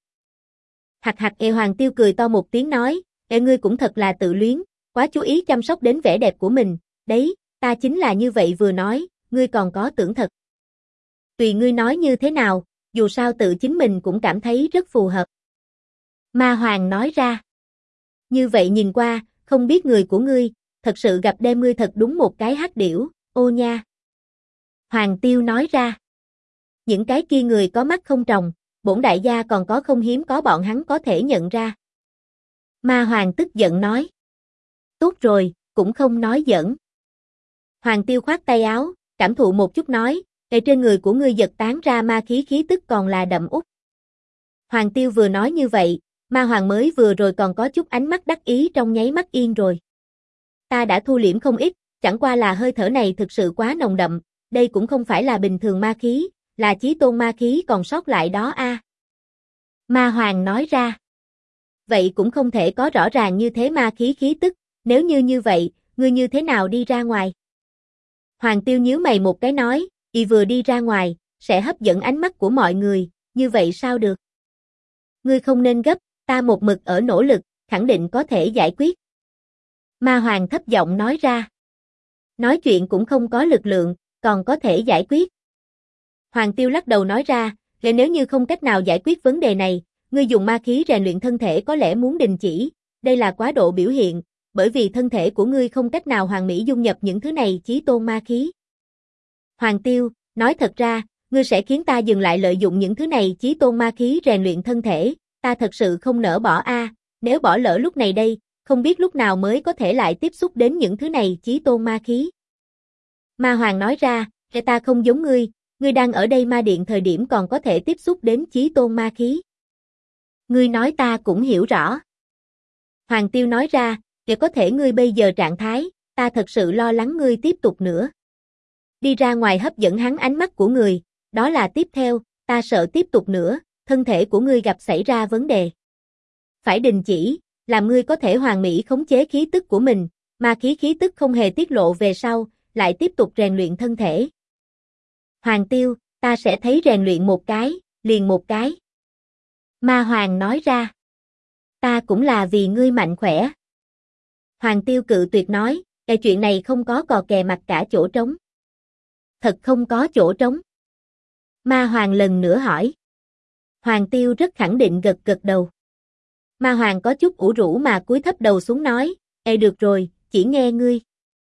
Hạc hạc Hoàng Tiêu cười to một tiếng nói, ngươi cũng thật là tự luyến, quá chú ý chăm sóc đến vẻ đẹp của mình, đấy, ta chính là như vậy vừa nói, ngươi còn có tưởng thật. Tùy ngươi nói như thế nào, dù sao tự chính mình cũng cảm thấy rất phù hợp. Ma hoàng nói ra. Như vậy nhìn qua, không biết người của ngươi, thật sự gặp đem ngươi thật đúng một cái hắc điểu, ô nha. Hoàng Tiêu nói ra. Những cái kia người có mắt không tròng, bổn đại gia còn có không hiếm có bọn hắn có thể nhận ra. Ma hoàng tức giận nói. Tốt rồi, cũng không nói giỡn. Hoàng Tiêu khoát tay áo, cảm thụ một chút nói, trên người của ngươi giật tán ra ma khí khí tức còn là đậm út. Hoàng Tiêu vừa nói như vậy, ma hoàng mới vừa rồi còn có chút ánh mắt đắc ý trong nháy mắt yên rồi. Ta đã thu liễm không ít, chẳng qua là hơi thở này thực sự quá nồng đậm, đây cũng không phải là bình thường ma khí, là chí tôn ma khí còn sót lại đó a. Ma hoàng nói ra. Vậy cũng không thể có rõ ràng như thế ma khí khí tức, nếu như vậy, ngươi như thế nào đi ra ngoài? Hoàng Tiêu nhíu mày một cái nói, vừa đi ra ngoài, sẽ hấp dẫn ánh mắt của mọi người, như vậy sao được? Ngươi không nên gấp, ta một mực ở nỗ lực, khẳng định có thể giải quyết. Ma hoàng thấp giọng nói ra. Nói chuyện cũng không có lực lượng, còn có thể giải quyết. Hoàng Tiêu lắc đầu nói ra, nếu như không cách nào giải quyết vấn đề này, ngươi dùng ma khí rèn luyện thân thể có lẽ muốn đình chỉ, đây là quá độ biểu hiện, bởi vì thân thể của ngươi không cách nào hoàn mỹ dung nhập những thứ này chí tôn ma khí. Hoàng Tiêu, nói thật ra, ngươi sẽ khiến ta dừng lại lợi dụng những thứ này chí tôn ma khí rèn luyện thân thể, ta thật sự không nỡ bỏ a, nếu bỏ lỡ lúc này đây, không biết lúc nào mới có thể lại tiếp xúc đến những thứ này chí tôn ma khí. Ma hoàng nói ra, ta không giống ngươi đang ở đây ma điện thời điểm còn có thể tiếp xúc đến chí tôn ma khí. Ngươi nói ta cũng hiểu rõ. Hoàng Tiêu nói ra, có thể ngươi bây giờ trạng thái, ta thật sự lo lắng ngươi tiếp tục nữa. Đi ra ngoài hấp dẫn hắn ánh mắt của người, đó là tiếp theo, ta sợ tiếp tục nữa, thân thể của ngươi gặp xảy ra vấn đề. Phải đình chỉ, làm ngươi có thể hoàn mỹ khống chế khí tức của mình, mà khí tức không hề tiết lộ về sau, lại tiếp tục rèn luyện thân thể. Hoàng Tiêu, ta sẽ thấy rèn luyện một cái, liền một cái. Ma hoàng nói ra. Ta cũng là vì ngươi mạnh khỏe. Hoàng Tiêu cự tuyệt nói, chuyện này không có cò kè mặt cả chỗ trống. Thật không có chỗ trống. Ma Hoàng lần nữa hỏi. Hoàng Tiêu rất khẳng định gật gật đầu. Ma Hoàng có chút ủ rũ mà cúi thấp đầu xuống nói, ê được rồi, chỉ nghe ngươi.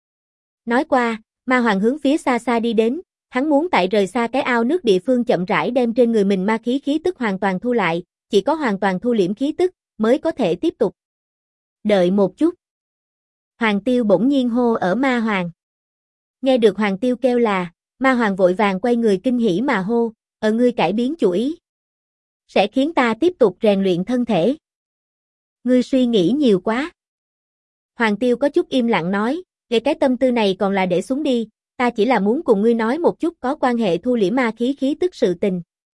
Nói qua, Ma Hoàng hướng phía xa xa đi đến, hắn muốn tại rời xa cái ao nước địa phương chậm rãi đem trên người mình ma khí tức hoàn toàn thu lại, chỉ có hoàn toàn thu liễm khí tức, mới có thể tiếp tục. Đợi một chút. Hoàng Tiêu bỗng nhiên hô ở Ma Hoàng. Nghe được Hoàng Tiêu kêu là, Ma Hoàng vội vàng quay người kinh hỉ mà hô, ngươi cải biến chủ ý. Sẽ khiến ta tiếp tục rèn luyện thân thể. Ngươi suy nghĩ nhiều quá. Hoàng Tiêu có chút im lặng nói, để cái tâm tư này còn là để xuống đi, ta chỉ là muốn cùng ngươi nói một chút có quan hệ thu liễm ma khí tức sự tình.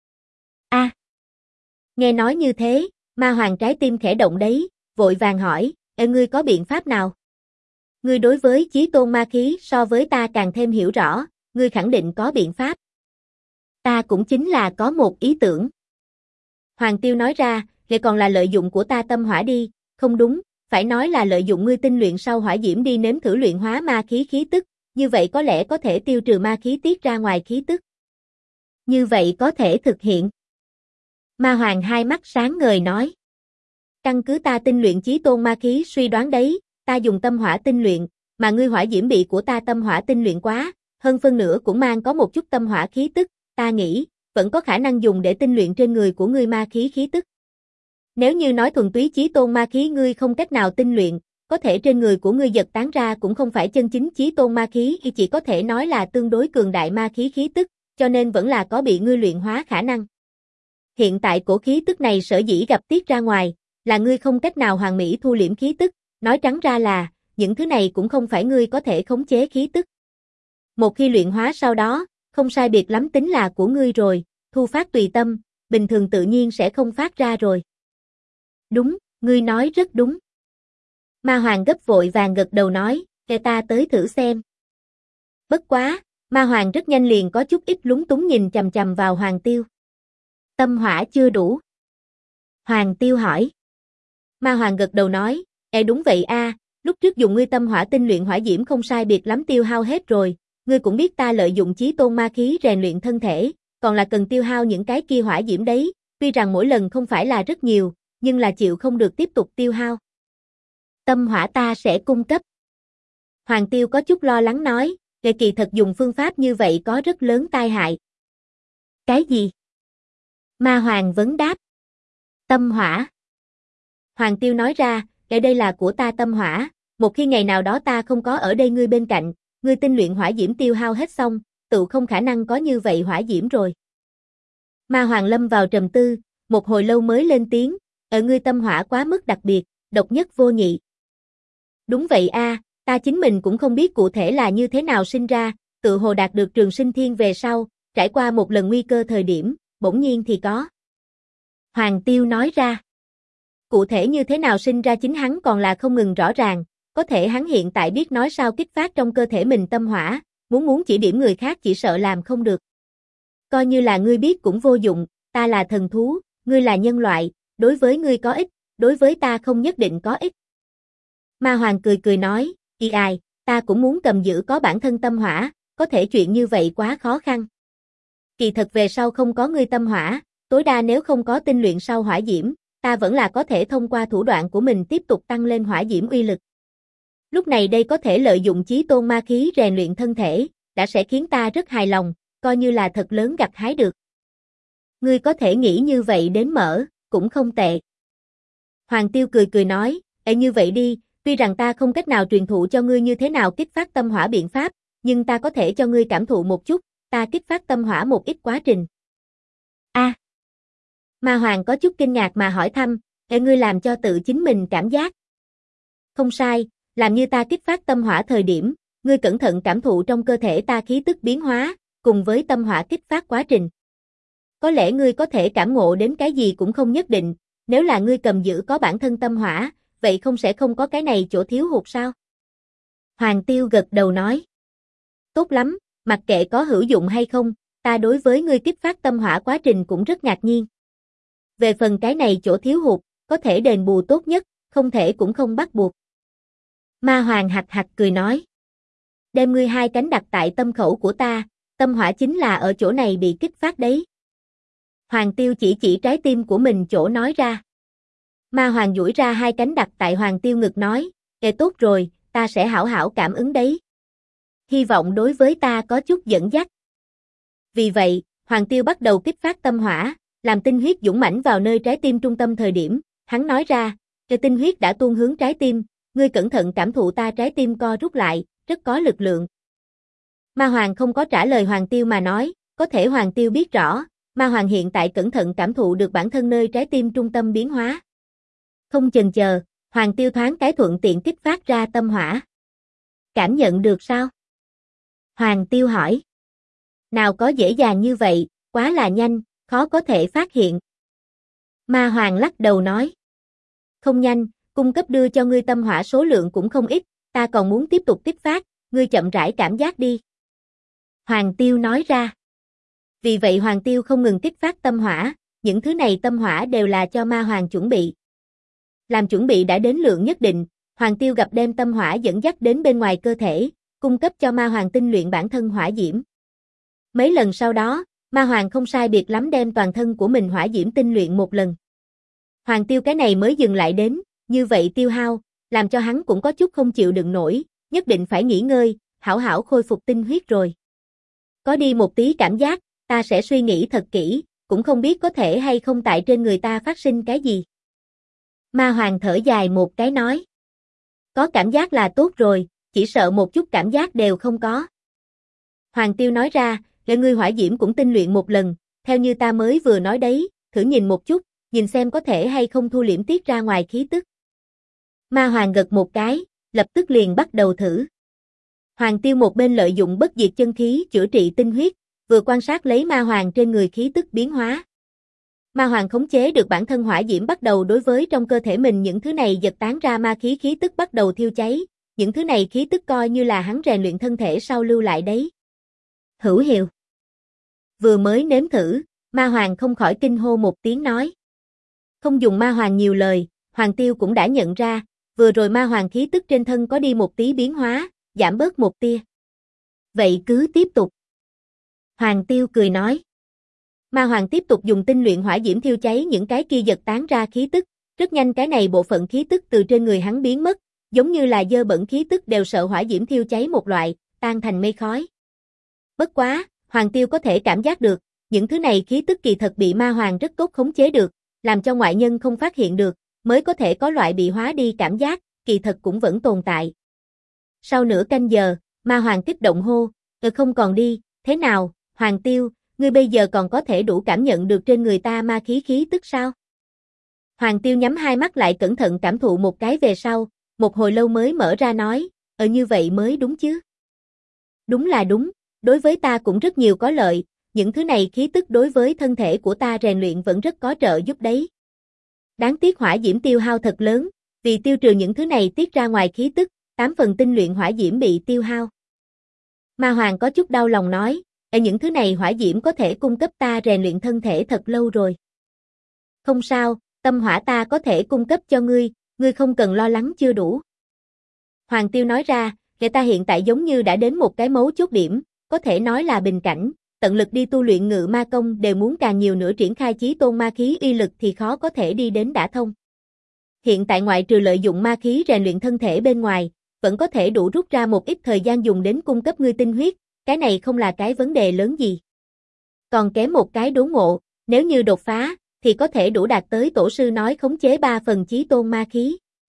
A. Nghe nói như thế, Ma Hoàng trái tim khẽ động đấy, vội vàng hỏi, ngươi có biện pháp nào? Ngươi đối với chí tôn ma khí so với ta càng thêm hiểu rõ, ngươi khẳng định có biện pháp. Ta cũng chính là có một ý tưởng. Hoàng Tiêu nói ra, vậy còn là lợi dụng của ta tâm hỏa đi, không đúng, phải nói là lợi dụng ngươi tinh luyện sau hỏa diễm đi nếm thử luyện hóa ma khí tức, như vậy có lẽ có thể tiêu trừ ma khí tiết ra ngoài khí tức. Như vậy có thể thực hiện. Ma Hoàng hai mắt sáng ngời nói. Căn cứ ta tinh luyện chí tôn ma khí suy đoán đấy, ta dùng tâm hỏa tinh luyện, mà ngươi hỏa diễm bị của ta tâm hỏa tinh luyện quá, hơn phân nửa cũng mang có một chút tâm hỏa khí tức, ta nghĩ, vẫn có khả năng dùng để tinh luyện trên người của ngươi ma khí tức. Nếu như nói thuần túy chí tôn ma khí ngươi không cách nào tinh luyện, có thể trên người của ngươi giật tán ra cũng không phải chân chính chí tôn ma khí, chỉ có thể nói là tương đối cường đại ma khí tức, cho nên vẫn là có bị ngươi luyện hóa khả năng. Hiện tại cổ khí tức này sở dĩ gặp tiết ra ngoài, là ngươi không cách nào hoàn mỹ thu liễm khí tức, nói trắng ra là, những thứ này cũng không phải ngươi có thể khống chế khí tức. Một khi luyện hóa sau đó, không sai biệt lắm tính là của ngươi rồi, thu phát tùy tâm, bình thường tự nhiên sẽ không phát ra rồi. Đúng, ngươi nói rất đúng. Ma Hoàng gấp vội vàng gật đầu nói, để ta tới thử xem. Bất quá, Ma Hoàng rất nhanh liền có chút ít lúng túng nhìn chằm chằm vào Hoàng Tiêu. Tâm hỏa chưa đủ. Hoàng Tiêu hỏi. Ma Hoàng gật đầu nói, đúng vậy a, lúc trước dùng ngươi tâm hỏa tinh luyện hỏa diễm không sai biệt lắm tiêu hao hết rồi, ngươi cũng biết ta lợi dụng chí tôn ma khí rèn luyện thân thể, còn là cần tiêu hao những cái kia hỏa diễm đấy, tuy rằng mỗi lần không phải là rất nhiều, nhưng là chịu không được tiếp tục tiêu hao. Tâm hỏa ta sẽ cung cấp. Hoàng Tiêu có chút lo lắng nói, kỳ thật dùng phương pháp như vậy có rất lớn tai hại. Cái gì? Ma Hoàng vấn đáp. Tâm hỏa. Hoàng Tiêu nói ra, đây là của ta tâm hỏa, một khi ngày nào đó ta không có ở đây ngươi bên cạnh, ngươi tinh luyện hỏa diễm tiêu hao hết xong, tự không khả năng có như vậy hỏa diễm rồi. Ma Hoàng lâm vào trầm tư, một hồi lâu mới lên tiếng, ở ngươi tâm hỏa quá mức đặc biệt, độc nhất vô nhị. Đúng vậy a, ta chính mình cũng không biết cụ thể là như thế nào sinh ra, tự hồ đạt được trường sinh thiên về sau, trải qua một lần nguy cơ thời điểm, bỗng nhiên thì có. Hoàng Tiêu nói ra. Cụ thể như thế nào sinh ra chính hắn còn là không ngừng rõ ràng, có thể hắn hiện tại biết nói sao kích phát trong cơ thể mình tâm hỏa, muốn chỉ điểm người khác chỉ sợ làm không được. Coi như là ngươi biết cũng vô dụng, ta là thần thú, ngươi là nhân loại, đối với ngươi có ích, đối với ta không nhất định có ích. Ma Hoàng cười nói, ai, ta cũng muốn cầm giữ có bản thân tâm hỏa, có thể chuyện như vậy quá khó khăn. Kỳ thật về sau không có ngươi tâm hỏa, tối đa nếu không có tinh luyện sau hỏa diễm, ta vẫn là có thể thông qua thủ đoạn của mình tiếp tục tăng lên hỏa diễm uy lực. Lúc này đây có thể lợi dụng chí tôn ma khí rèn luyện thân thể, đã sẽ khiến ta rất hài lòng, coi như là thật lớn gặt hái được. Ngươi có thể nghĩ như vậy đến mở, cũng không tệ. Hoàng Tiêu cười nói, như vậy đi, tuy rằng ta không cách nào truyền thụ cho ngươi như thế nào kích phát tâm hỏa biện pháp, nhưng ta có thể cho ngươi cảm thụ một chút, ta kích phát tâm hỏa một ít quá trình. A. Ma Hoàng có chút kinh ngạc mà hỏi thăm, ngươi làm cho tự chính mình cảm giác. Không sai, làm như ta kích phát tâm hỏa thời điểm, ngươi cẩn thận cảm thụ trong cơ thể ta khí tức biến hóa, cùng với tâm hỏa kích phát quá trình. Có lẽ ngươi có thể cảm ngộ đến cái gì cũng không nhất định, nếu là ngươi cầm giữ có bản thân tâm hỏa, vậy sẽ không có cái này chỗ thiếu hụt sao? Hoàng Tiêu gật đầu nói. Tốt lắm, mặc kệ có hữu dụng hay không, ta đối với ngươi kích phát tâm hỏa quá trình cũng rất ngạc nhiên. Về phần cái này chỗ thiếu hụt, có thể đền bù tốt nhất, không thể cũng không bắt buộc. Ma Hoàng hạch cười nói. Đem ngươi hai cánh đặt tại tâm khẩu của ta tâm hỏa chính là ở chỗ này bị kích phát đấy. Hoàng Tiêu chỉ trái tim của mình chỗ nói ra. Ma Hoàng duỗi ra hai cánh đặt tại Hoàng Tiêu ngực nói, tốt rồi, ta sẽ hảo hảo cảm ứng đấy. Hy vọng đối với ta có chút dẫn dắt. Vì vậy, Hoàng Tiêu bắt đầu kích phát tâm hỏa, làm tinh huyết dũng mãnh vào nơi trái tim trung tâm thời điểm, hắn nói ra, tinh huyết đã tuôn hướng trái tim, ngươi cẩn thận cảm thụ ta trái tim co rút lại, rất có lực lượng. Ma Hoàng không có trả lời Hoàng Tiêu mà nói, có thể Hoàng Tiêu biết rõ, Ma Hoàng hiện tại cẩn thận cảm thụ được bản thân nơi trái tim trung tâm biến hóa. Không chần chờ, Hoàng Tiêu thoáng cái thuận tiện kích phát ra tâm hỏa. Cảm nhận được sao? Hoàng Tiêu hỏi. Nào có dễ dàng như vậy, quá là nhanh, khó có thể phát hiện. Ma Hoàng lắc đầu nói. Không nhanh, cung cấp đưa cho ngươi tâm hỏa số lượng cũng không ít, ta còn muốn tiếp tục kích phát, ngươi chậm rãi cảm giác đi. Hoàng Tiêu nói ra. Vì vậy Hoàng Tiêu không ngừng kích phát tâm hỏa, những thứ này tâm hỏa đều là cho Ma Hoàng chuẩn bị. Làm chuẩn bị đã đến lượng nhất định, Hoàng Tiêu gặp đem tâm hỏa dẫn dắt đến bên ngoài cơ thể, cung cấp cho Ma Hoàng tinh luyện bản thân hỏa diễm. Mấy lần sau đó, Ma Hoàng không sai biệt lắm đem toàn thân của mình hỏa diễm tinh luyện một lần. Hoàng Tiêu cái này mới dừng lại đến, như vậy tiêu hao, làm cho hắn cũng có chút không chịu đựng nổi, nhất định phải nghỉ ngơi, hảo hảo khôi phục tinh huyết rồi. Có đi một tí cảm giác, ta sẽ suy nghĩ thật kỹ, cũng không biết có thể hay không tại trên người ta phát sinh cái gì. Ma Hoàng thở dài một cái nói. Có cảm giác là tốt rồi, chỉ sợ một chút cảm giác đều không có. Hoàng Tiêu nói ra, ngươi hỏa diễm cũng tinh luyện một lần, theo như ta mới vừa nói đấy, thử nhìn một chút, nhìn xem có thể hay không thu liễm tiết ra ngoài khí tức. Ma Hoàng gật một cái, lập tức liền bắt đầu thử. Hoàng Tiêu một bên lợi dụng bất diệt chân khí chữa trị tinh huyết, vừa quan sát lấy Ma Hoàng trên người khí tức biến hóa. Ma Hoàng khống chế được bản thân hỏa diễm bắt đầu đối với trong cơ thể mình những thứ này giật tán ra ma khí khí tức bắt đầu thiêu cháy, những thứ này khí tức coi như là hắn rèn luyện thân thể sau lưu lại đấy. Hữu hiệu. Vừa mới nếm thử, Ma Hoàng không khỏi kinh hô một tiếng nói. Không dùng Ma Hoàng nhiều lời, Hoàng Tiêu cũng đã nhận ra, vừa rồi Ma Hoàng khí tức trên thân có đi một tí biến hóa, giảm bớt một tia. Vậy cứ tiếp tục. Hoàng Tiêu cười nói. Ma Hoàng tiếp tục dùng tinh luyện hỏa diễm thiêu cháy những cái kia giật tán ra khí tức, rất nhanh cái này bộ phận khí tức từ trên người hắn biến mất, giống như là dơ bẩn khí tức đều sợ hỏa diễm thiêu cháy một loại, tan thành mây khói. Bất quá, Hoàng Tiêu có thể cảm giác được, những thứ này khí tức kỳ thật bị Ma Hoàng rất tốt khống chế được, làm cho ngoại nhân không phát hiện được, mới có thể có loại bị hóa đi cảm giác, kỳ thật cũng vẫn tồn tại. Sau nửa canh giờ, Ma Hoàng kích động hô, không còn đi, thế nào, Hoàng Tiêu, ngươi bây giờ còn có thể đủ cảm nhận được trên người ta ma khí khí tức sao? Hoàng Tiêu nhắm hai mắt lại cẩn thận cảm thụ một cái về sau, một hồi lâu mới mở ra nói, như vậy mới đúng chứ. Đúng là đúng, đối với ta cũng rất nhiều có lợi, những thứ này khí tức đối với thân thể của ta rèn luyện vẫn rất có trợ giúp đấy. Đáng tiếc hỏa diễm tiêu hao thật lớn, vì tiêu trừ những thứ này tiết ra ngoài khí tức, 8 phần tinh luyện hỏa diễm bị tiêu hao. Ma Hoàng có chút đau lòng nói, những thứ này hỏa diễm có thể cung cấp ta rèn luyện thân thể thật lâu rồi. Không sao, tâm hỏa ta có thể cung cấp cho ngươi không cần lo lắng chưa đủ. Hoàng Tiêu nói ra, người ta hiện tại giống như đã đến một cái mấu chốt điểm, có thể nói là bình cảnh, tận lực đi tu luyện ngự ma công đều muốn càng nhiều nữa triển khai chí tôn ma khí uy lực thì khó có thể đi đến đả thông. Hiện tại ngoại trừ lợi dụng ma khí rèn luyện thân thể bên ngoài, vẫn có thể đủ rút ra một ít thời gian dùng đến cung cấp ngươi tinh huyết, cái này không là cái vấn đề lớn gì. Còn kém một cái đốn ngộ, nếu như đột phá, thì có thể đủ đạt tới tổ sư nói khống chế 3 phần chí tôn ma khí.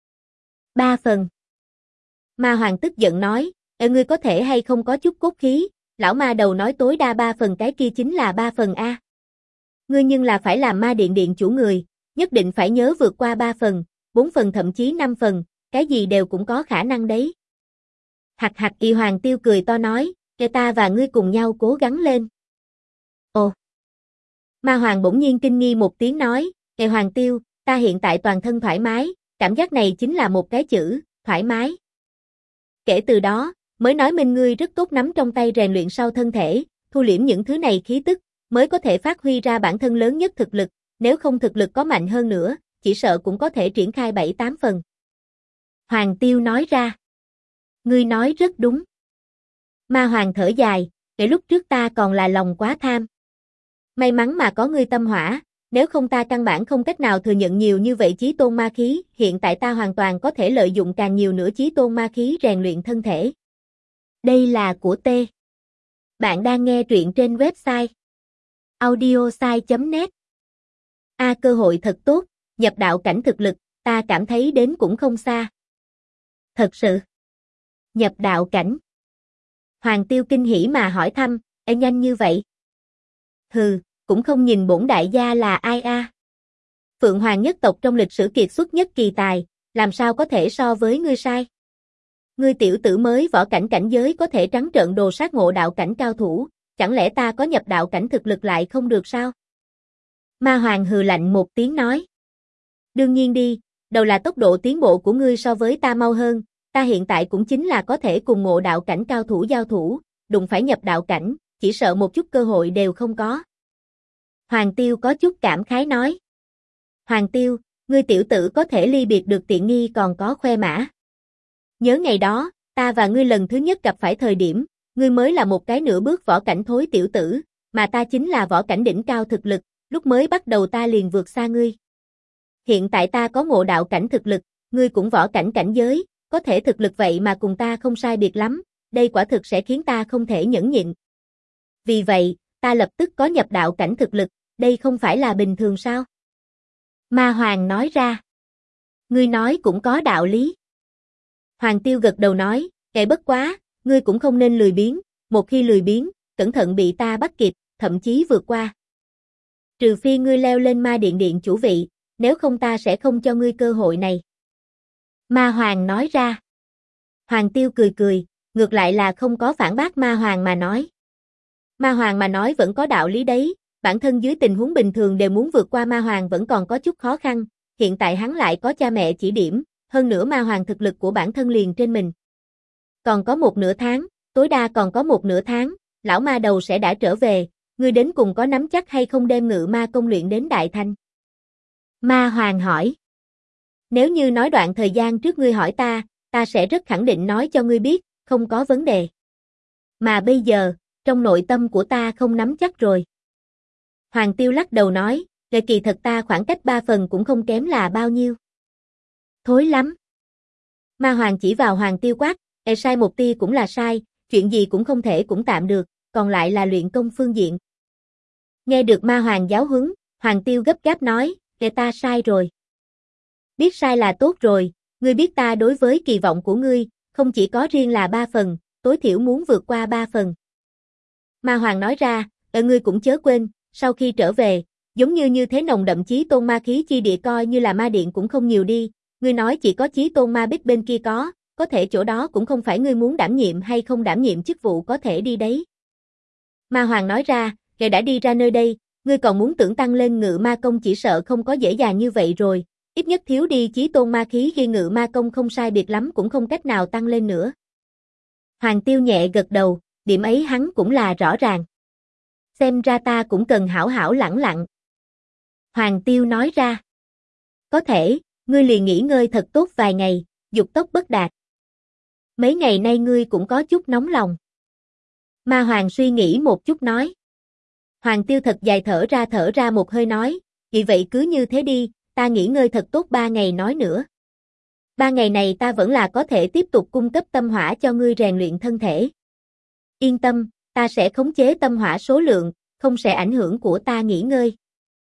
3 phần. Ma Hoàng tức giận nói, ngươi có thể hay không có chút cốt khí, lão ma đầu nói tối đa 3 phần cái kia chính là 3 phần A. Ngươi nhưng là phải làm ma điện chủ người, nhất định phải nhớ vượt qua 3 phần, 4 phần thậm chí 5 phần, cái gì đều cũng có khả năng đấy. Hạc hạc y Hoàng Tiêu cười to nói, kể ta và ngươi cùng nhau cố gắng lên. Ồ! Ma Hoàng bỗng nhiên kinh nghi một tiếng nói, kể Hoàng Tiêu, ta hiện tại toàn thân thoải mái, cảm giác này chính là một cái chữ, thoải mái. Kể từ đó, mới nói minh ngươi rất tốt nắm trong tay rèn luyện sau thân thể, thu liễm những thứ này khí tức, mới có thể phát huy ra bản thân lớn nhất thực lực, nếu không thực lực có mạnh hơn nữa, chỉ sợ cũng có thể triển khai 7-8 phần. Hoàng Tiêu nói ra. Ngươi nói rất đúng. Ma Hoàng thở dài, Để lúc trước ta còn là lòng quá tham. May mắn mà có ngươi tâm hỏa, nếu không ta căn bản không cách nào thừa nhận nhiều như vậy chí tôn ma khí, hiện tại ta hoàn toàn có thể lợi dụng càng nhiều nữa chí tôn ma khí rèn luyện thân thể. Đây là của T. Bạn đang nghe truyện trên website audiosai.net. Cơ hội thật tốt, nhập đạo cảnh thực lực, ta cảm thấy đến cũng không xa. Thật sự. Nhập đạo cảnh. Hoàng Tiêu kinh hỉ mà hỏi thăm, nhanh như vậy? Hừ, cũng không nhìn bổn đại gia là ai a? Phượng Hoàng nhất tộc trong lịch sử kiệt xuất nhất kỳ tài, làm sao có thể so với ngươi sai? Ngươi tiểu tử mới võ cảnh cảnh giới có thể trắng trợn đồ sát ngộ đạo cảnh cao thủ, chẳng lẽ ta có nhập đạo cảnh thực lực lại không được sao? Ma Hoàng hừ lạnh một tiếng nói. Đương nhiên đi, đầu là tốc độ tiến bộ của ngươi so với ta mau hơn, ta hiện tại cũng chính là có thể cùng ngộ đạo cảnh cao thủ giao thủ, đụng phải nhập đạo cảnh, chỉ sợ một chút cơ hội đều không có. Hoàng Tiêu có chút cảm khái nói. Hoàng Tiêu, ngươi tiểu tử có thể ly biệt được tiện nghi còn có khoe mã. Nhớ ngày đó, ta và ngươi lần thứ nhất gặp phải thời điểm, ngươi mới là một cái nửa bước võ cảnh thối tiểu tử, mà ta chính là võ cảnh đỉnh cao thực lực, lúc mới bắt đầu ta liền vượt xa ngươi. Hiện tại ta có ngộ đạo cảnh thực lực, ngươi cũng võ cảnh cảnh giới, có thể thực lực vậy mà cùng ta không sai biệt lắm, đây quả thực sẽ khiến ta không thể nhẫn nhịn. Vì vậy, ta lập tức có nhập đạo cảnh thực lực, đây không phải là bình thường sao? Ma Hoàng nói ra. Ngươi nói cũng có đạo lý. Hoàng Tiêu gật đầu nói, bất quá, ngươi cũng không nên lười biếng, một khi lười biếng, cẩn thận bị ta bắt kịp, thậm chí vượt qua. Trừ phi ngươi leo lên ma điện điện chủ vị, nếu không ta sẽ không cho ngươi cơ hội này. Ma Hoàng nói ra. Hoàng Tiêu cười cười, ngược lại là không có phản bác Ma Hoàng mà nói. Ma Hoàng mà nói vẫn có đạo lý đấy, bản thân dưới tình huống bình thường đều muốn vượt qua Ma Hoàng vẫn còn có chút khó khăn, hiện tại hắn lại có cha mẹ chỉ điểm, hơn nữa Ma Hoàng thực lực của bản thân liền trên mình. Còn có một nửa tháng, tối đa còn có một nửa tháng, lão ma đầu sẽ đã trở về, ngươi đến cùng có nắm chắc hay không đem ngự ma công luyện đến đại thành? Ma Hoàng hỏi. Nếu như nói đoạn thời gian trước ngươi hỏi ta sẽ rất khẳng định nói cho ngươi biết, không có vấn đề. Mà bây giờ, trong nội tâm của ta không nắm chắc rồi. Hoàng Tiêu lắc đầu nói, kỳ thật ta khoảng cách 3 phần cũng không kém là bao nhiêu. Thối lắm. Ma Hoàng chỉ vào Hoàng Tiêu quát, sai một tia cũng là sai, chuyện gì cũng không thể cũng tạm được, còn lại là luyện công phương diện. Nghe được Ma Hoàng giáo huấn, Hoàng Tiêu gấp gáp nói, ta sai rồi. Biết sai là tốt rồi, ngươi biết ta đối với kỳ vọng của ngươi, không chỉ có riêng là 3 phần, tối thiểu muốn vượt qua 3 phần. Ma Hoàng nói ra, ngươi cũng chớ quên, sau khi trở về, giống như thế nồng đậm chí tôn ma khí chi địa coi như là ma điện cũng không nhiều đi, ngươi nói chỉ có chí tôn ma bích bên kia có thể chỗ đó cũng không phải ngươi muốn đảm nhiệm hay không đảm nhiệm chức vụ có thể đi đấy. Ma Hoàng nói ra, kể đã đi ra nơi đây, ngươi còn muốn tưởng tăng lên ngự ma công chỉ sợ không có dễ dàng như vậy rồi, ít nhất thiếu đi chí tôn ma khí ghi ngự ma công không sai biệt lắm cũng không cách nào tăng lên nữa. Hoàng Tiêu nhẹ gật đầu, điểm ấy hắn cũng là rõ ràng. Xem ra ta cũng cần hảo hảo lẳng lặng. Hoàng Tiêu nói ra. Có thể, ngươi liền nghỉ ngơi thật tốt vài ngày, dục tốc bất đạt. Mấy ngày nay ngươi cũng có chút nóng lòng. Ma Hoàng suy nghĩ một chút nói. Hoàng Tiêu thật dài thở ra một hơi nói, vì vậy cứ như thế đi, ta nghỉ ngơi thật tốt 3 ngày nói nữa. 3 ngày này ta vẫn là có thể tiếp tục cung cấp tâm hỏa cho ngươi rèn luyện thân thể. Yên tâm, ta sẽ khống chế tâm hỏa số lượng, không sẽ ảnh hưởng của ta nghỉ ngơi.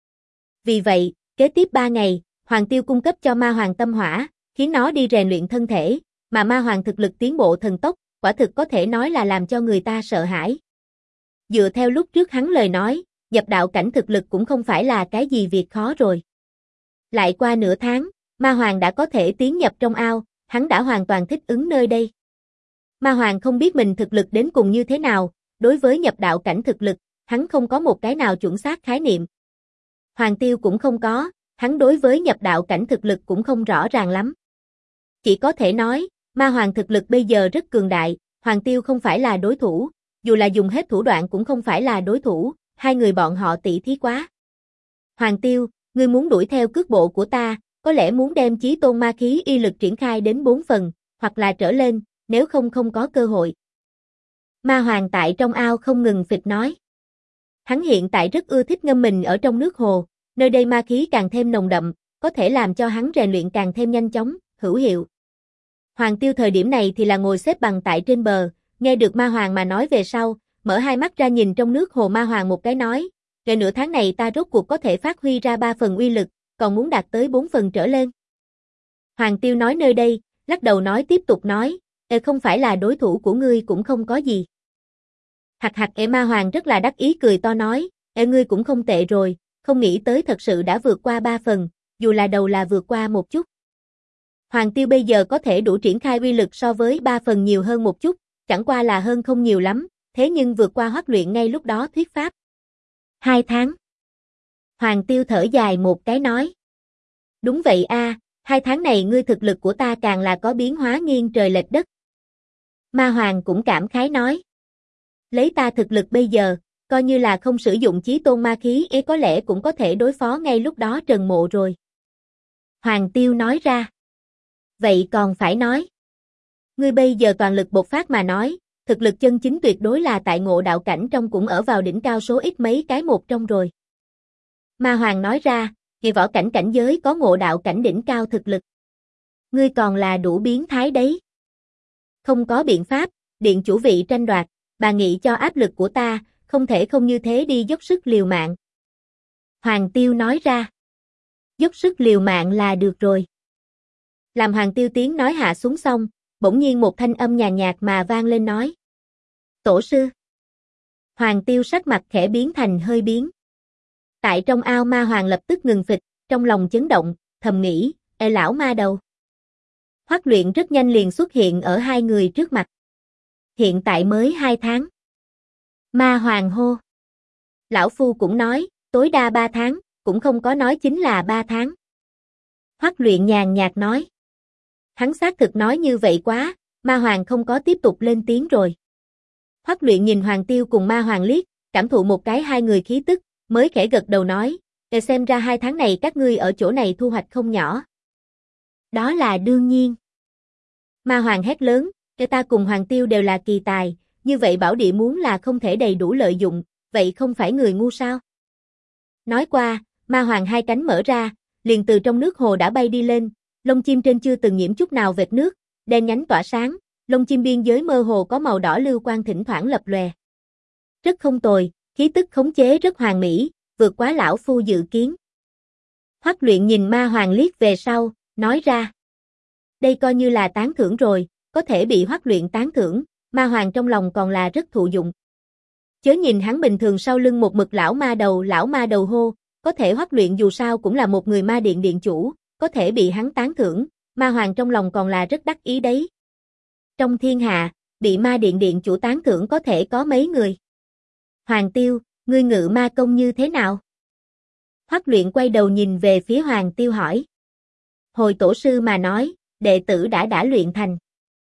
Vì vậy, kế tiếp 3 ngày, Hoàng Tiêu cung cấp cho Ma Hoàng tâm hỏa, khiến nó đi rèn luyện thân thể, mà Ma Hoàng thực lực tiến bộ thần tốc, quả thực có thể nói là làm cho người ta sợ hãi. Dựa theo lúc trước hắn lời nói, nhập đạo cảnh thực lực cũng không phải là cái gì việc khó rồi. Lại qua nửa tháng, Ma Hoàng đã có thể tiến nhập trong ao, hắn đã hoàn toàn thích ứng nơi đây. Ma Hoàng không biết mình thực lực đến cùng như thế nào, đối với nhập đạo cảnh thực lực, hắn không có một cái nào chuẩn xác khái niệm. Hoàng Tiêu cũng không có, hắn đối với nhập đạo cảnh thực lực cũng không rõ ràng lắm. Chỉ có thể nói, Ma Hoàng thực lực bây giờ rất cường đại, Hoàng Tiêu không phải là đối thủ, dù là dùng hết thủ đoạn cũng không phải là đối thủ, hai người bọn họ tỷ thí quá. Hoàng Tiêu, ngươi muốn đuổi theo cước bộ của ta, có lẽ muốn đem chí tôn ma khí y lực triển khai đến 4 phần, hoặc là trở lên, nếu không có cơ hội. Ma Hoàng tại trong ao không ngừng phịch nói. Hắn hiện tại rất ưa thích ngâm mình ở trong nước hồ, nơi đây ma khí càng thêm nồng đậm, có thể làm cho hắn rèn luyện càng thêm nhanh chóng, hữu hiệu. Hoàng Tiêu thời điểm này thì là ngồi xếp bằng tại trên bờ, nghe được Ma Hoàng mà nói về sau, mở hai mắt ra nhìn trong nước hồ. Ma Hoàng một cái nói, kể nửa tháng này ta rốt cuộc có thể phát huy ra 3 phần uy lực, còn muốn đạt tới 4 phần trở lên. Hoàng Tiêu nói nơi đây, lắc đầu nói tiếp tục nói, không phải là đối thủ của ngươi cũng không có gì. Hạc hạc. Ma Hoàng rất là đắc ý cười to nói, ngươi cũng không tệ rồi, không nghĩ tới thật sự đã vượt qua 3 phần, dù là đầu là vượt qua một chút. Hoàng Tiêu bây giờ có thể đủ triển khai uy lực so với 3 phần nhiều hơn một chút, chẳng qua là hơn không nhiều lắm, thế nhưng vượt qua Hoắc Luyện ngay lúc đó thuyết pháp. 2 tháng. Hoàng Tiêu thở dài một cái nói. Đúng vậy a, 2 tháng này ngươi thực lực của ta càng là có biến hóa nghiêng trời lệch đất. Ma Hoàng cũng cảm khái nói. Lấy ta thực lực bây giờ, coi như là không sử dụng chí tôn ma khí có lẽ cũng có thể đối phó ngay lúc đó Trần Mộ rồi. Hoàng Tiêu nói ra. Vậy còn phải nói. Ngươi bây giờ toàn lực bộc phát mà nói, thực lực chân chính tuyệt đối là tại ngộ đạo cảnh trong cũng ở vào đỉnh cao số ít mấy cái một trong rồi. Ma Hoàng nói ra, kỳ võ cảnh cảnh giới có ngộ đạo cảnh đỉnh cao thực lực. Ngươi còn là đủ biến thái đấy. Không có biện pháp, điện chủ vị tranh đoạt, bà nghĩ cho áp lực của ta, không thể không như thế đi dốc sức liều mạng. Hoàng Tiêu nói ra. Dốc sức liều mạng là được rồi. Làm Hoàng Tiêu tiếng nói hạ xuống xong, bỗng nhiên một thanh âm nhàn nhạt mà vang lên nói. Tổ sư. Hoàng Tiêu sắc mặt khẽ biến thành hơi biến. Tại trong ao Ma Hoàng lập tức ngừng phịch, trong lòng chấn động, thầm nghĩ, lão ma đầu. Hoắc Luyện rất nhanh liền xuất hiện ở hai người trước mặt. Hiện tại mới 2 tháng. Ma Hoàng hô. Lão Phu cũng nói, tối đa 3 tháng, cũng không có nói chính là 3 tháng. Hoắc Luyện nhàn nhạt nói. Hắn xác thực nói như vậy quá, Ma Hoàng không có tiếp tục lên tiếng rồi. Hoắc Luyện nhìn Hoàng Tiêu cùng Ma Hoàng liếc, cảm thụ một cái hai người khí tức, mới khẽ gật đầu nói, xem ra 2 tháng này các ngươi ở chỗ này thu hoạch không nhỏ. Đó là đương nhiên. Ma Hoàng hét lớn, ta cùng Hoàng Tiêu đều là kỳ tài, như vậy bảo địa muốn là không thể đầy đủ lợi dụng, vậy không phải người ngu sao? Nói qua, Ma Hoàng hai cánh mở ra, liền từ trong nước hồ đã bay đi lên, lông chim trên chưa từng nhiễm chút nào vệt nước, đen nhánh tỏa sáng, lông chim biên giới mơ hồ có màu đỏ lưu quang thỉnh thoảng lập lòe. Rất không tồi, khí tức khống chế rất hoàn mỹ, vượt quá lão phu dự kiến. Hoắc Luyện nhìn Ma Hoàng liếc về sau, nói ra. Đây coi như là tán thưởng rồi, có thể bị Hoắc Luyện tán thưởng, Ma Hoàng trong lòng còn là rất thụ dụng. Chớ nhìn hắn bình thường sau lưng một mực lão ma đầu hô, có thể Hoắc Luyện dù sao cũng là một người ma điện điện chủ, có thể bị hắn tán thưởng, Ma Hoàng trong lòng còn là rất đắc ý đấy. Trong thiên hạ, bị ma điện điện chủ tán thưởng có thể có mấy người. Hoàng Tiêu, ngươi ngự ma công như thế nào? Hoắc Luyện quay đầu nhìn về phía Hoàng Tiêu hỏi. Hồi tổ sư mà nói, đệ tử đã luyện thành.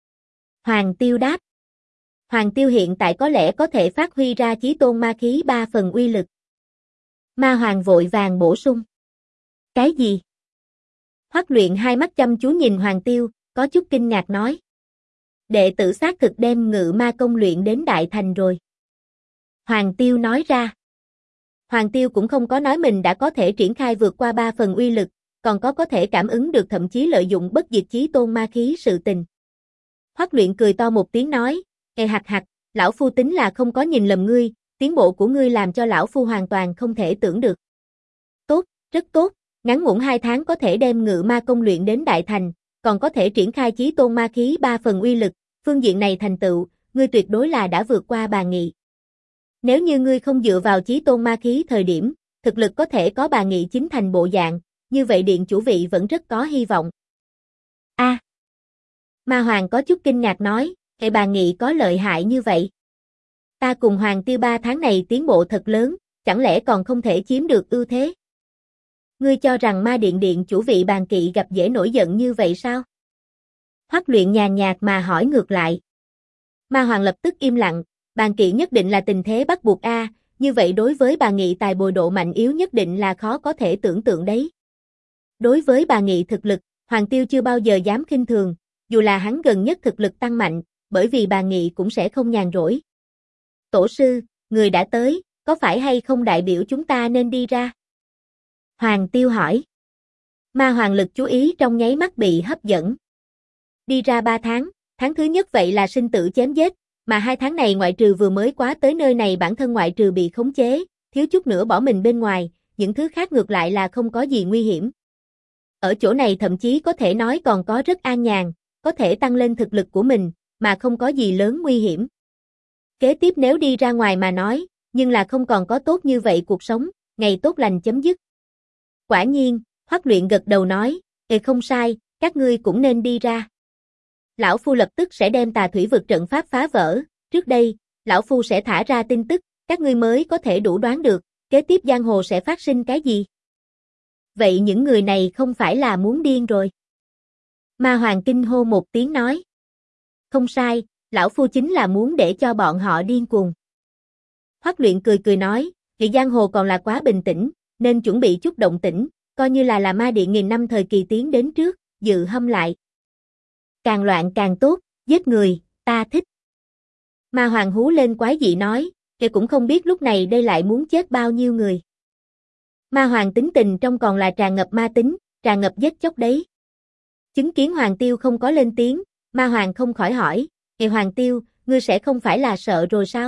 Hoàng Tiêu đáp. Hoàng Tiêu hiện tại có lẽ có thể phát huy ra chí tôn ma khí 3 phần uy lực. Ma Hoàng vội vàng bổ sung. Cái gì? Hoắc Luyện hai mắt chăm chú nhìn Hoàng Tiêu, có chút kinh ngạc nói. Đệ tử xác thực đem ngự ma công luyện đến đại thành rồi. Hoàng Tiêu nói ra. Hoàng Tiêu cũng không có nói mình đã có thể triển khai vượt qua 3 phần uy lực, còn có thể cảm ứng được thậm chí lợi dụng bất diệt chí tôn ma khí sự tình. Hoắc Luyện cười to một tiếng nói, hạc hạc, lão phu tính là không có nhìn lầm ngươi, tiến bộ của ngươi làm cho lão phu hoàn toàn không thể tưởng được. Tốt, rất tốt, ngắn ngủn 2 tháng có thể đem ngự ma công luyện đến đại thành, còn có thể triển khai chí tôn ma khí 3 phần uy lực, phương diện này thành tựu, ngươi tuyệt đối là đã vượt qua Bà Nghị. Nếu như ngươi không dựa vào chí tôn ma khí thời điểm, thực lực có thể có Bà Nghị chính thành bộ dạng, như vậy điện chủ vị vẫn rất có hy vọng. Ma Hoàng có chút kinh ngạc nói, Bà Nghị có lợi hại như vậy. Ta cùng Hoàng Tiêu 3 tháng này tiến bộ thật lớn, chẳng lẽ còn không thể chiếm được ưu thế? Ngươi cho rằng ma điện điện chủ vị Bàn Kỵ gặp dễ nổi giận như vậy sao? Hoắc Luyện nhàn nhạt mà hỏi ngược lại. Ma Hoàng lập tức im lặng, Bàn Kỵ nhất định là tình thế bắt buộc như vậy đối với Bà Nghị tài bồi độ mạnh yếu nhất định là khó có thể tưởng tượng đấy. Đối với Bà Nghị thực lực, Hoàng Tiêu chưa bao giờ dám khinh thường, dù là hắn gần nhất thực lực tăng mạnh, bởi vì Bà Nghị cũng sẽ không nhàn rỗi. Tổ sư, người đã tới, có phải hay không đại biểu chúng ta nên đi ra? Hoàng Tiêu hỏi. Ma Hoàng lực chú ý trong nháy mắt bị hấp dẫn. Đi ra 3 tháng, tháng thứ nhất vậy là sinh tử chém giết, mà 2 tháng này ngoại trừ vừa mới quá tới nơi này bản thân ngoại trừ bị khống chế, thiếu chút nữa bỏ mình bên ngoài, những thứ khác ngược lại là không có gì nguy hiểm. Ở chỗ này thậm chí có thể nói còn có rất an nhàn, có thể tăng lên thực lực của mình, mà không có gì lớn nguy hiểm. Kế tiếp nếu đi ra ngoài mà nói, nhưng là không còn có tốt như vậy cuộc sống, ngày tốt lành chấm dứt. Quả nhiên, Hoắc Luyện gật đầu nói, không sai, các ngươi cũng nên đi ra. Lão Phu lập tức sẽ đem Tà Thủy vực trận pháp phá vỡ, trước đây, Lão Phu sẽ thả ra tin tức, các ngươi mới có thể đủ đoán được, kế tiếp giang hồ sẽ phát sinh cái gì. Vậy những người này không phải là muốn điên rồi. Ma Hoàng kinh hô một tiếng nói. Không sai, Lão Phu chính là muốn để cho bọn họ điên cuồng. Hoắc Luyện cười cười nói, vì giang hồ còn là quá bình tĩnh, nên chuẩn bị chút động tĩnh, coi như là ma điện nghìn năm thời kỳ tiến đến trước, dự hâm lại. Càng loạn càng tốt, giết người, ta thích. Ma Hoàng hú lên quái dị nói, kẻ cũng không biết lúc này đây lại muốn chết bao nhiêu người. Ma Hoàng tính tình trong còn là tràn ngập ma tính, tràn ngập giết chóc đấy. Chứng kiến Hoàng Tiêu không có lên tiếng, Ma Hoàng không khỏi hỏi, Hoàng Tiêu, ngươi sẽ không phải là sợ rồi sao?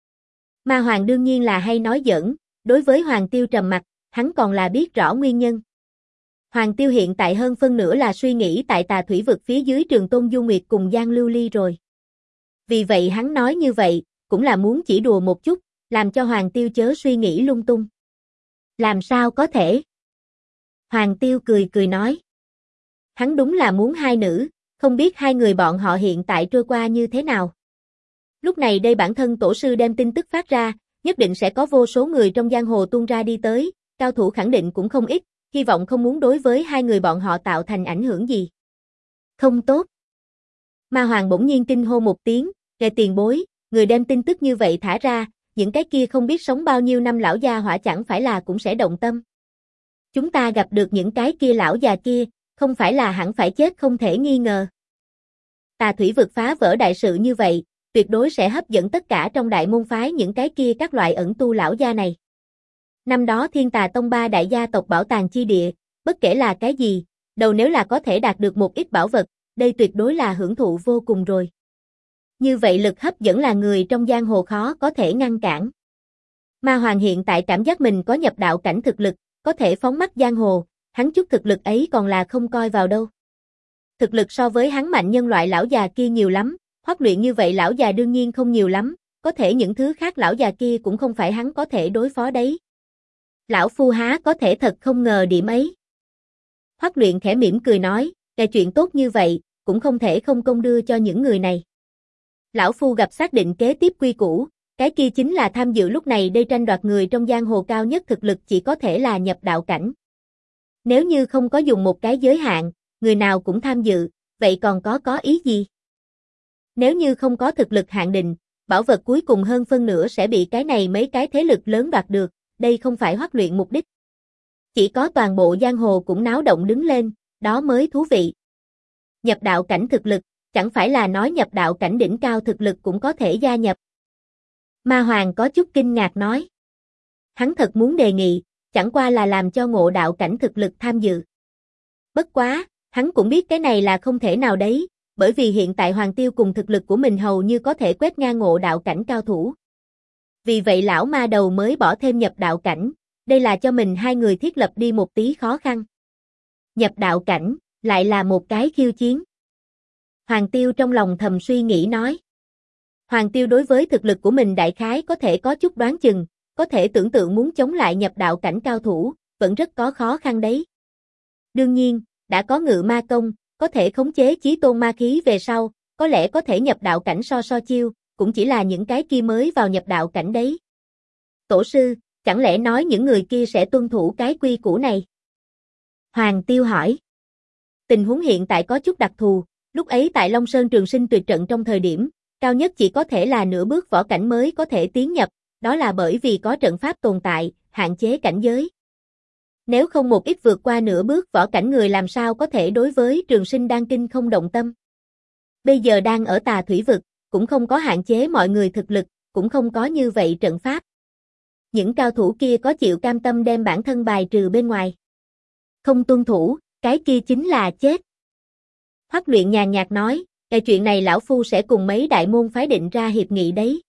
Ma Hoàng đương nhiên là hay nói giỡn, đối với Hoàng Tiêu trầm mặc, hắn còn là biết rõ nguyên nhân. Hoàng Tiêu hiện tại hơn phân nửa là suy nghĩ tại Tà Thủy vực phía dưới Trường Tôn Du Nguyệt cùng Giang Lưu Ly rồi. Vì vậy hắn nói như vậy, cũng là muốn chỉ đùa một chút, làm cho Hoàng Tiêu chớ suy nghĩ lung tung. Làm sao có thể? Hoàng Tiêu cười cười nói. Hắn đúng là muốn hai nữ, không biết hai người bọn họ hiện tại trôi qua như thế nào. Lúc này đây bản thân tổ sư đem tin tức phát ra, nhất định sẽ có vô số người trong giang hồ tuôn ra đi tới, cao thủ khẳng định cũng không ít, hy vọng không muốn đối với hai người bọn họ tạo thành ảnh hưởng gì. Không tốt. Ma Hoàng bỗng nhiên kinh hô một tiếng, kẻ tiền bối, người đem tin tức như vậy thả ra, những cái kia không biết sống bao nhiêu năm lão gia hỏa chẳng phải là cũng sẽ động tâm. Chúng ta gặp được những cái kia lão già kia, không phải là hẳn phải chết không thể nghi ngờ. Tà Thủy vực phá vỡ đại sự như vậy, tuyệt đối sẽ hấp dẫn tất cả trong đại môn phái những cái kia các loại ẩn tu lão gia này. Năm đó Thiên Tà Tông 3 đại gia tộc bảo tàng chi địa, bất kể là cái gì, đầu nếu là có thể đạt được một ít bảo vật, đây tuyệt đối là hưởng thụ vô cùng rồi. Như vậy lực hấp dẫn là người trong giang hồ khó có thể ngăn cản. Ma Hoàng hiện tại cảm giác mình có nhập đạo cảnh thực lực, có thể phóng mắt giang hồ, hắn chút thực lực ấy còn là không coi vào đâu. Thực lực so với hắn mạnh nhân loại lão già kia nhiều lắm, Hoắc Luyện như vậy lão già đương nhiên không nhiều lắm, có thể những thứ khác lão già kia cũng không phải hắn có thể đối phó đấy. Lão Phu há có thể thật không ngờ điểm ấy. Hoắc Luyện khẽ mỉm cười nói, cái chuyện tốt như vậy, cũng không thể không công đưa cho những người này. Lão Phu gặp xác định kế tiếp quy củ, cái kia chính là tham dự lúc này đây tranh đoạt người trong giang hồ cao nhất thực lực chỉ có thể là nhập đạo cảnh. Nếu như không có dùng một cái giới hạn, người nào cũng tham dự, vậy còn có ý gì? Nếu như không có thực lực hạn định, bảo vật cuối cùng hơn phân nửa sẽ bị cái này mấy cái thế lực lớn đoạt được, đây không phải Hoắc Luyện mục đích. Chỉ có toàn bộ giang hồ cũng náo động đứng lên, đó mới thú vị. Nhập đạo cảnh thực lực, chẳng phải là nói nhập đạo cảnh đỉnh cao thực lực cũng có thể gia nhập. Ma Hoàng có chút kinh ngạc nói. Hắn thật muốn đề nghị, chẳng qua là làm cho ngộ đạo cảnh thực lực tham dự. Bất quá, hắn cũng biết cái này là không thể nào đấy, bởi vì hiện tại Hoàng Tiêu cùng thực lực của mình hầu như có thể quét ngang ngộ đạo cảnh cao thủ. Vì vậy lão ma đầu mới bỏ thêm nhập đạo cảnh, đây là cho mình hai người thiết lập đi một tí khó khăn. Nhập đạo cảnh, lại là một cái khiêu chiến. Hoàng Tiêu trong lòng thầm suy nghĩ nói. Hoàng Tiêu đối với thực lực của mình đại khái có thể có chút đoán chừng, có thể tưởng tượng muốn chống lại nhập đạo cảnh cao thủ, vẫn rất có khó khăn đấy. Đương nhiên, đã có ngự ma công, có thể khống chế chí tôn ma khí về sau, có lẽ có thể nhập đạo cảnh so chiêu, cũng chỉ là những cái kia mới vào nhập đạo cảnh đấy. Tổ sư, chẳng lẽ nói những người kia sẽ tuân thủ cái quy củ này? Hoàng Tiêu hỏi. Tình huống hiện tại có chút đặc thù, lúc ấy tại Long Sơn Trường Sinh tuyệt trận trong thời điểm, cao nhất chỉ có thể là nửa bước võ cảnh mới có thể tiến nhập, đó là bởi vì có trận pháp tồn tại, hạn chế cảnh giới. Nếu không một ít vượt qua nửa bước võ cảnh người làm sao có thể đối với Trường Sinh Đan Kinh không động tâm. Bây giờ đang ở Tà Thủy vực, cũng không có hạn chế mọi người thực lực, cũng không có như vậy trận pháp. Những cao thủ kia có chịu cam tâm đem bản thân bài trừ bên ngoài? Không tuân thủ, cái kia chính là chết. Hoắc Luyện nhàn nhạt nói, cái chuyện này lão phu sẽ cùng mấy đại môn phái định ra hiệp nghị đấy.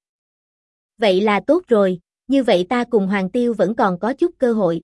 Vậy là tốt rồi, như vậy ta cùng Hoàng Tiêu vẫn còn có chút cơ hội.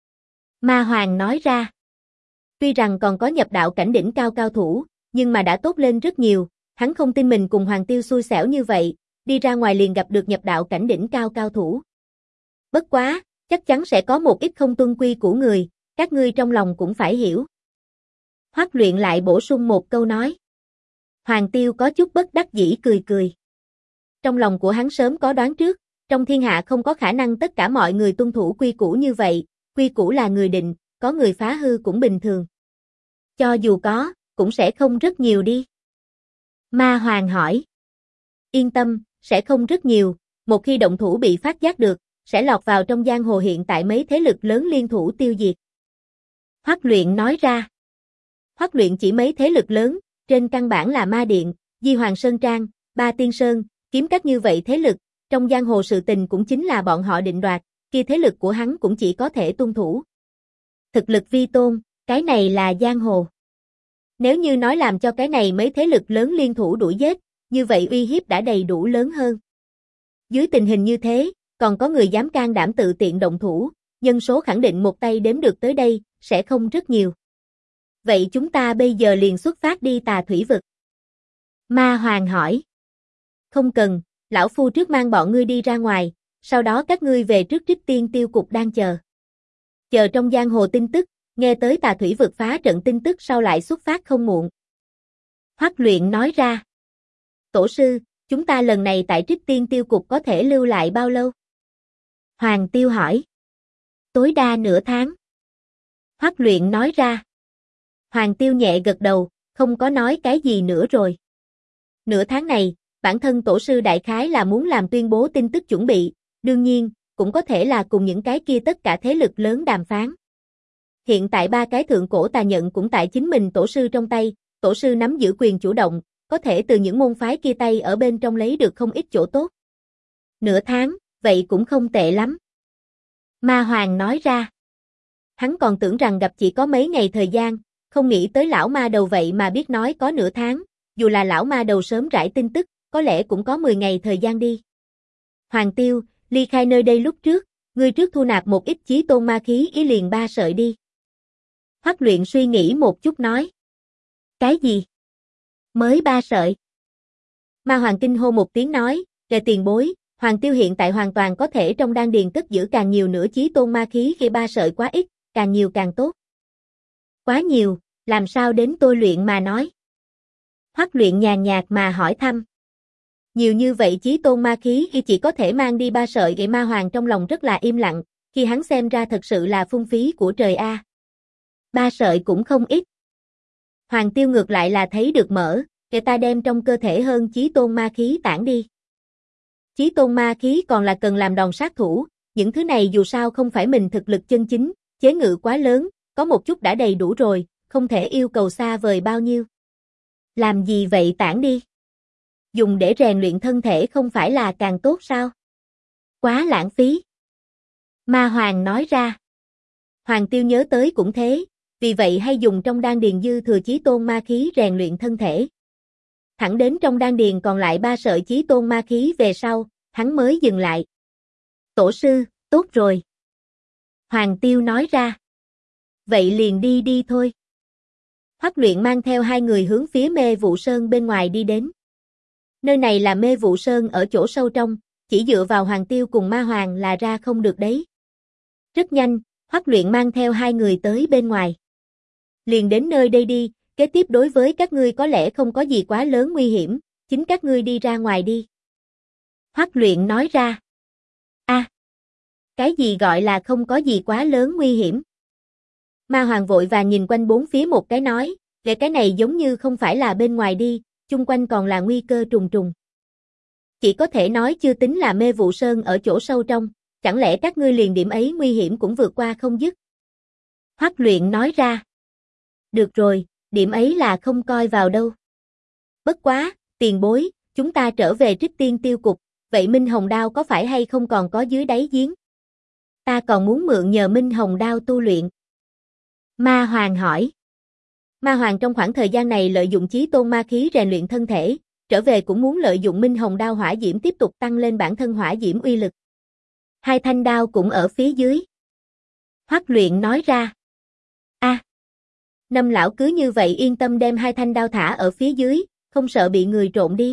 Ma Hoàng nói ra. Tuy rằng còn có nhập đạo cảnh đỉnh cao cao thủ, nhưng mà đã tốt lên rất nhiều, hắn không tin mình cùng Hoàng Tiêu xui xẻo như vậy, đi ra ngoài liền gặp được nhập đạo cảnh đỉnh cao cao thủ. Bất quá, chắc chắn sẽ có một ít không tuân quy của người, các ngươi trong lòng cũng phải hiểu. Hoắc Luyện lại bổ sung một câu nói. Hoàng Tiêu có chút bất đắc dĩ cười cười. Trong lòng của hắn sớm có đoán trước, trong thiên hạ không có khả năng tất cả mọi người tuân thủ quy củ như vậy, quy củ là người định, có người phá hư cũng bình thường. Cho dù có, cũng sẽ không rất nhiều đi. Ma Hoàng hỏi. Yên tâm, sẽ không rất nhiều, một khi động thủ bị phát giác được, sẽ lọt vào trong giang hồ hiện tại mấy thế lực lớn liên thủ tiêu diệt. Hoắc Luyện nói ra. Hoắc Luyện chỉ mấy thế lực lớn, trên căn bản là Ma Điện, Di Hoàng Sơn Trang, Ba Tiên Sơn, Kiếm Các như vậy thế lực, trong giang hồ sự tình cũng chính là bọn họ định đoạt, kia thế lực của hắn cũng chỉ có thể tuân thủ. Thực lực vi tôn, cái này là giang hồ. Nếu như nói làm cho cái này mấy thế lực lớn liên thủ đuổi giết, như vậy uy hiếp đã đầy đủ lớn hơn. Dưới tình hình như thế, còn có người dám can đảm tự tiện động thủ, nhân số khẳng định một tay đếm được tới đây, sẽ không rất nhiều. Vậy chúng ta bây giờ liền xuất phát đi Tà Thủy Vực. Ma Hoàng hỏi. Không cần, lão phu trước mang bọn ngươi đi ra ngoài, sau đó các ngươi về trước Trích Tiên Tiêu Cục đang chờ. Chờ trong giang hồ tin tức, nghe tới Tà Thủy Vực phá trận tin tức sau lại xuất phát không muộn. Hoắc Luyện nói ra. Tổ sư, chúng ta lần này tại Trích Tiên Tiêu Cục có thể lưu lại bao lâu? Hoàng Tiêu hỏi. Tối đa nửa tháng. Hoắc Luyện nói ra. Hoàng Tiêu nhẹ gật đầu, không có nói cái gì nữa rồi. Nửa tháng này, bản thân tổ sư đại khái là muốn làm tuyên bố tin tức chuẩn bị, đương nhiên, cũng có thể là cùng những cái kia tất cả thế lực lớn đàm phán. Hiện tại ba cái thượng cổ tà nhận cũng tại chính mình tổ sư trong tay, tổ sư nắm giữ quyền chủ động, có thể từ những môn phái kia tay ở bên trong lấy được không ít chỗ tốt. Nửa tháng, vậy cũng không tệ lắm. Ma Hoàng nói ra. Hắn còn tưởng rằng gặp chỉ có mấy ngày thời gian, không nghĩ tới lão ma đầu vậy mà biết nói có nửa tháng, dù là lão ma đầu sớm rải tin tức, có lẽ cũng có 10 ngày thời gian đi. Hoàng Tiêu, ly khai nơi đây lúc trước, ngươi trước thu nạp một ít chí tôn ma khí ý liền 3 sợi đi. Hoắc Luyện suy nghĩ một chút nói. Cái gì? Mới 3 sợi? Ma Hoàng kinh hô một tiếng nói, kề tiền bối, Hoàng Tiêu hiện tại hoàn toàn có thể trong đan điền cất giữ càng nhiều nữa chí tôn ma khí khi 3 sợi quá ít, càng nhiều càng tốt. Quá nhiều, làm sao đến tôi luyện mà nói? Hoắc Luyện nhàn nhạt mà hỏi thăm. Nhiều như vậy chí tôn ma khí khi chỉ có thể mang đi 3 sợi, vậy Ma Hoàng trong lòng rất là im lặng, khi hắn xem ra thật sự là phung phí của trời a. 3 sợi cũng không ít. Hoàng Tiêu ngược lại là thấy được mở, kể ta đem trong cơ thể hơn chí tôn ma khí tản đi. Chí tôn ma khí còn là cần làm đòn sát thủ, những thứ này dù sao không phải mình thực lực chân chính, chế ngự quá lớn, có một chút đã đầy đủ rồi, không thể yêu cầu xa vời bao nhiêu. Làm gì vậy tản đi? Dùng để rèn luyện thân thể không phải là càng tốt sao? Quá lãng phí. Ma Hoàng nói ra. Hoàng Tiêu nhớ tới cũng thế, vì vậy hay dùng trong đan điền dư thừa chí tôn ma khí rèn luyện thân thể. Thẳng đến trong đan điền còn lại 3 sợi chí tôn ma khí về sau, hắn mới dừng lại. Tổ sư, tốt rồi. Hoàng Tiêu nói ra. Vậy liền đi đi thôi. Hoắc Luyện mang theo 2 người hướng phía Mê Vụ Sơn bên ngoài đi đến. Nơi này là Mê Vụ Sơn ở chỗ sâu trong, chỉ dựa vào Hoàng Tiêu cùng Ma Hoàng là ra không được đấy. Rất nhanh, Hoắc Luyện mang theo 2 người tới bên ngoài. Liền đến nơi đây đi, kế tiếp đối với các ngươi có lẽ không có gì quá lớn nguy hiểm, chính các ngươi đi ra ngoài đi. Hoắc Luyện nói ra. Cái gì gọi là không có gì quá lớn nguy hiểm? Ma Hoàng vội và nhìn quanh bốn phía một cái nói, cái này giống như không phải là bên ngoài đi, chung quanh còn là nguy cơ trùng trùng. Chỉ có thể nói chưa tính là Mê Vụ Sơn ở chỗ sâu trong, chẳng lẽ các ngươi liền điểm ấy nguy hiểm cũng vượt qua không dứt? Hoắc Luyện nói ra. Được rồi, điểm ấy là không coi vào đâu. Bất quá, tiền bối, chúng ta trở về Trích Tiên Tiêu Cục, vậy Minh Hồng Đao có phải hay không còn có dưới đáy giếng? Ta còn muốn mượn nhờ Minh Hồng Đao tu luyện. Ma Hoàng hỏi. Ma Hoàng trong khoảng thời gian này lợi dụng chí tôn ma khí rèn luyện thân thể, trở về cũng muốn lợi dụng Minh Hồng Đao hỏa diễm tiếp tục tăng lên bản thân hỏa diễm uy lực. Hai thanh đao cũng ở phía dưới. Hoắc Luyện nói ra. Năm lão cứ như vậy yên tâm đem hai thanh đao thả ở phía dưới, không sợ bị người trộm đi.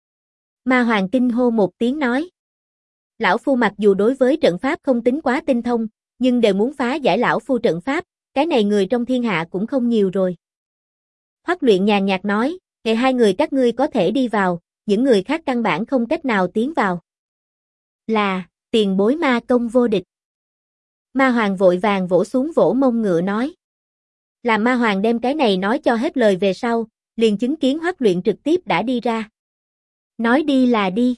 Ma Hoàng kinh hô một tiếng nói. Lão Phu mặc dù đối với trận pháp không tính quá tinh thông, nhưng đều muốn phá giải lão Phu trận pháp, cái này người trong thiên hạ cũng không nhiều rồi. Hoắc Luyện nhàn nhạt nói, ngày hai người các ngươi có thể đi vào, những người khác căn bản không cách nào tiến vào. Là, tiền bối ma công vô địch. Ma Hoàng vội vàng vỗ xuống vỗ mông ngựa nói. Làm Ma Hoàng đem cái này nói cho hết lời về sau, liền chứng kiến Hoắc Luyện trực tiếp đã đi ra. Nói đi là đi.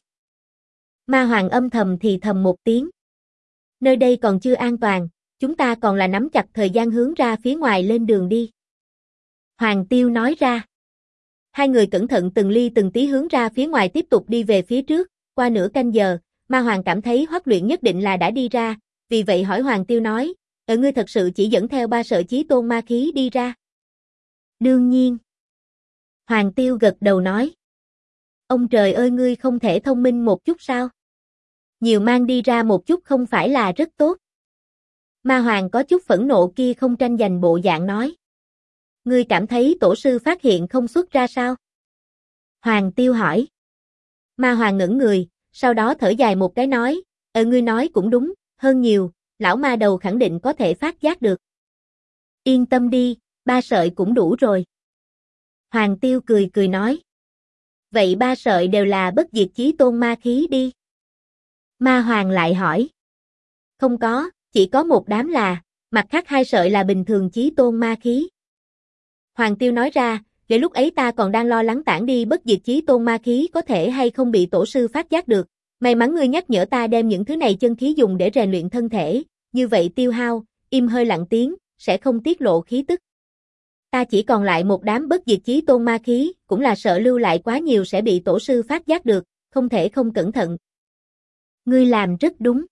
Ma Hoàng âm thầm thì thầm một tiếng. Nơi đây còn chưa an toàn, chúng ta còn là nắm chặt thời gian hướng ra phía ngoài lên đường đi. Hoàng Tiêu nói ra. Hai người cẩn thận từng ly từng tí hướng ra phía ngoài tiếp tục đi về phía trước, qua nửa canh giờ, Ma Hoàng cảm thấy Hoắc Luyện nhất định là đã đi ra, vì vậy hỏi Hoàng Tiêu nói, ngươi thật sự chỉ dẫn theo ba sợi chí tôn ma khí đi ra? Đương nhiên. Hoàng Tiêu gật đầu nói. Ông trời ơi ngươi không thể thông minh một chút sao? Nhiều mang đi ra một chút không phải là rất tốt. Ma Hoàng có chút phẫn nộ kia không tranh giành bộ dạng nói. Ngươi cảm thấy tổ sư phát hiện không xuất ra sao? Hoàng Tiêu hỏi. Ma Hoàng ngẩn người, sau đó thở dài một cái nói, ngươi nói cũng đúng, hơn nhiều, lão ma đầu khẳng định có thể phát giác được. Yên tâm đi, ba sợi cũng đủ rồi. Hoàng Tiêu cười cười nói. Vậy ba sợi đều là bất diệt chí tôn ma khí đi. Ma Hoàng lại hỏi. Không có, chỉ có một đám là, mặt khác hai sợi là bình thường chí tôn ma khí. Hoàng Tiêu nói ra, để lúc ấy ta còn đang lo lắng tản đi bất diệt chí tôn ma khí có thể hay không bị tổ sư phát giác được. May mắn ngươi nhắc nhở ta đem những thứ này chân khí dùng để rèn luyện thân thể, như vậy tiêu hao, im hơi lặng tiếng, sẽ không tiết lộ khí tức. Ta chỉ còn lại một đám bất diệt chí tôn ma khí, cũng là sợ lưu lại quá nhiều sẽ bị tổ sư phát giác được, không thể không cẩn thận. Ngươi làm rất đúng.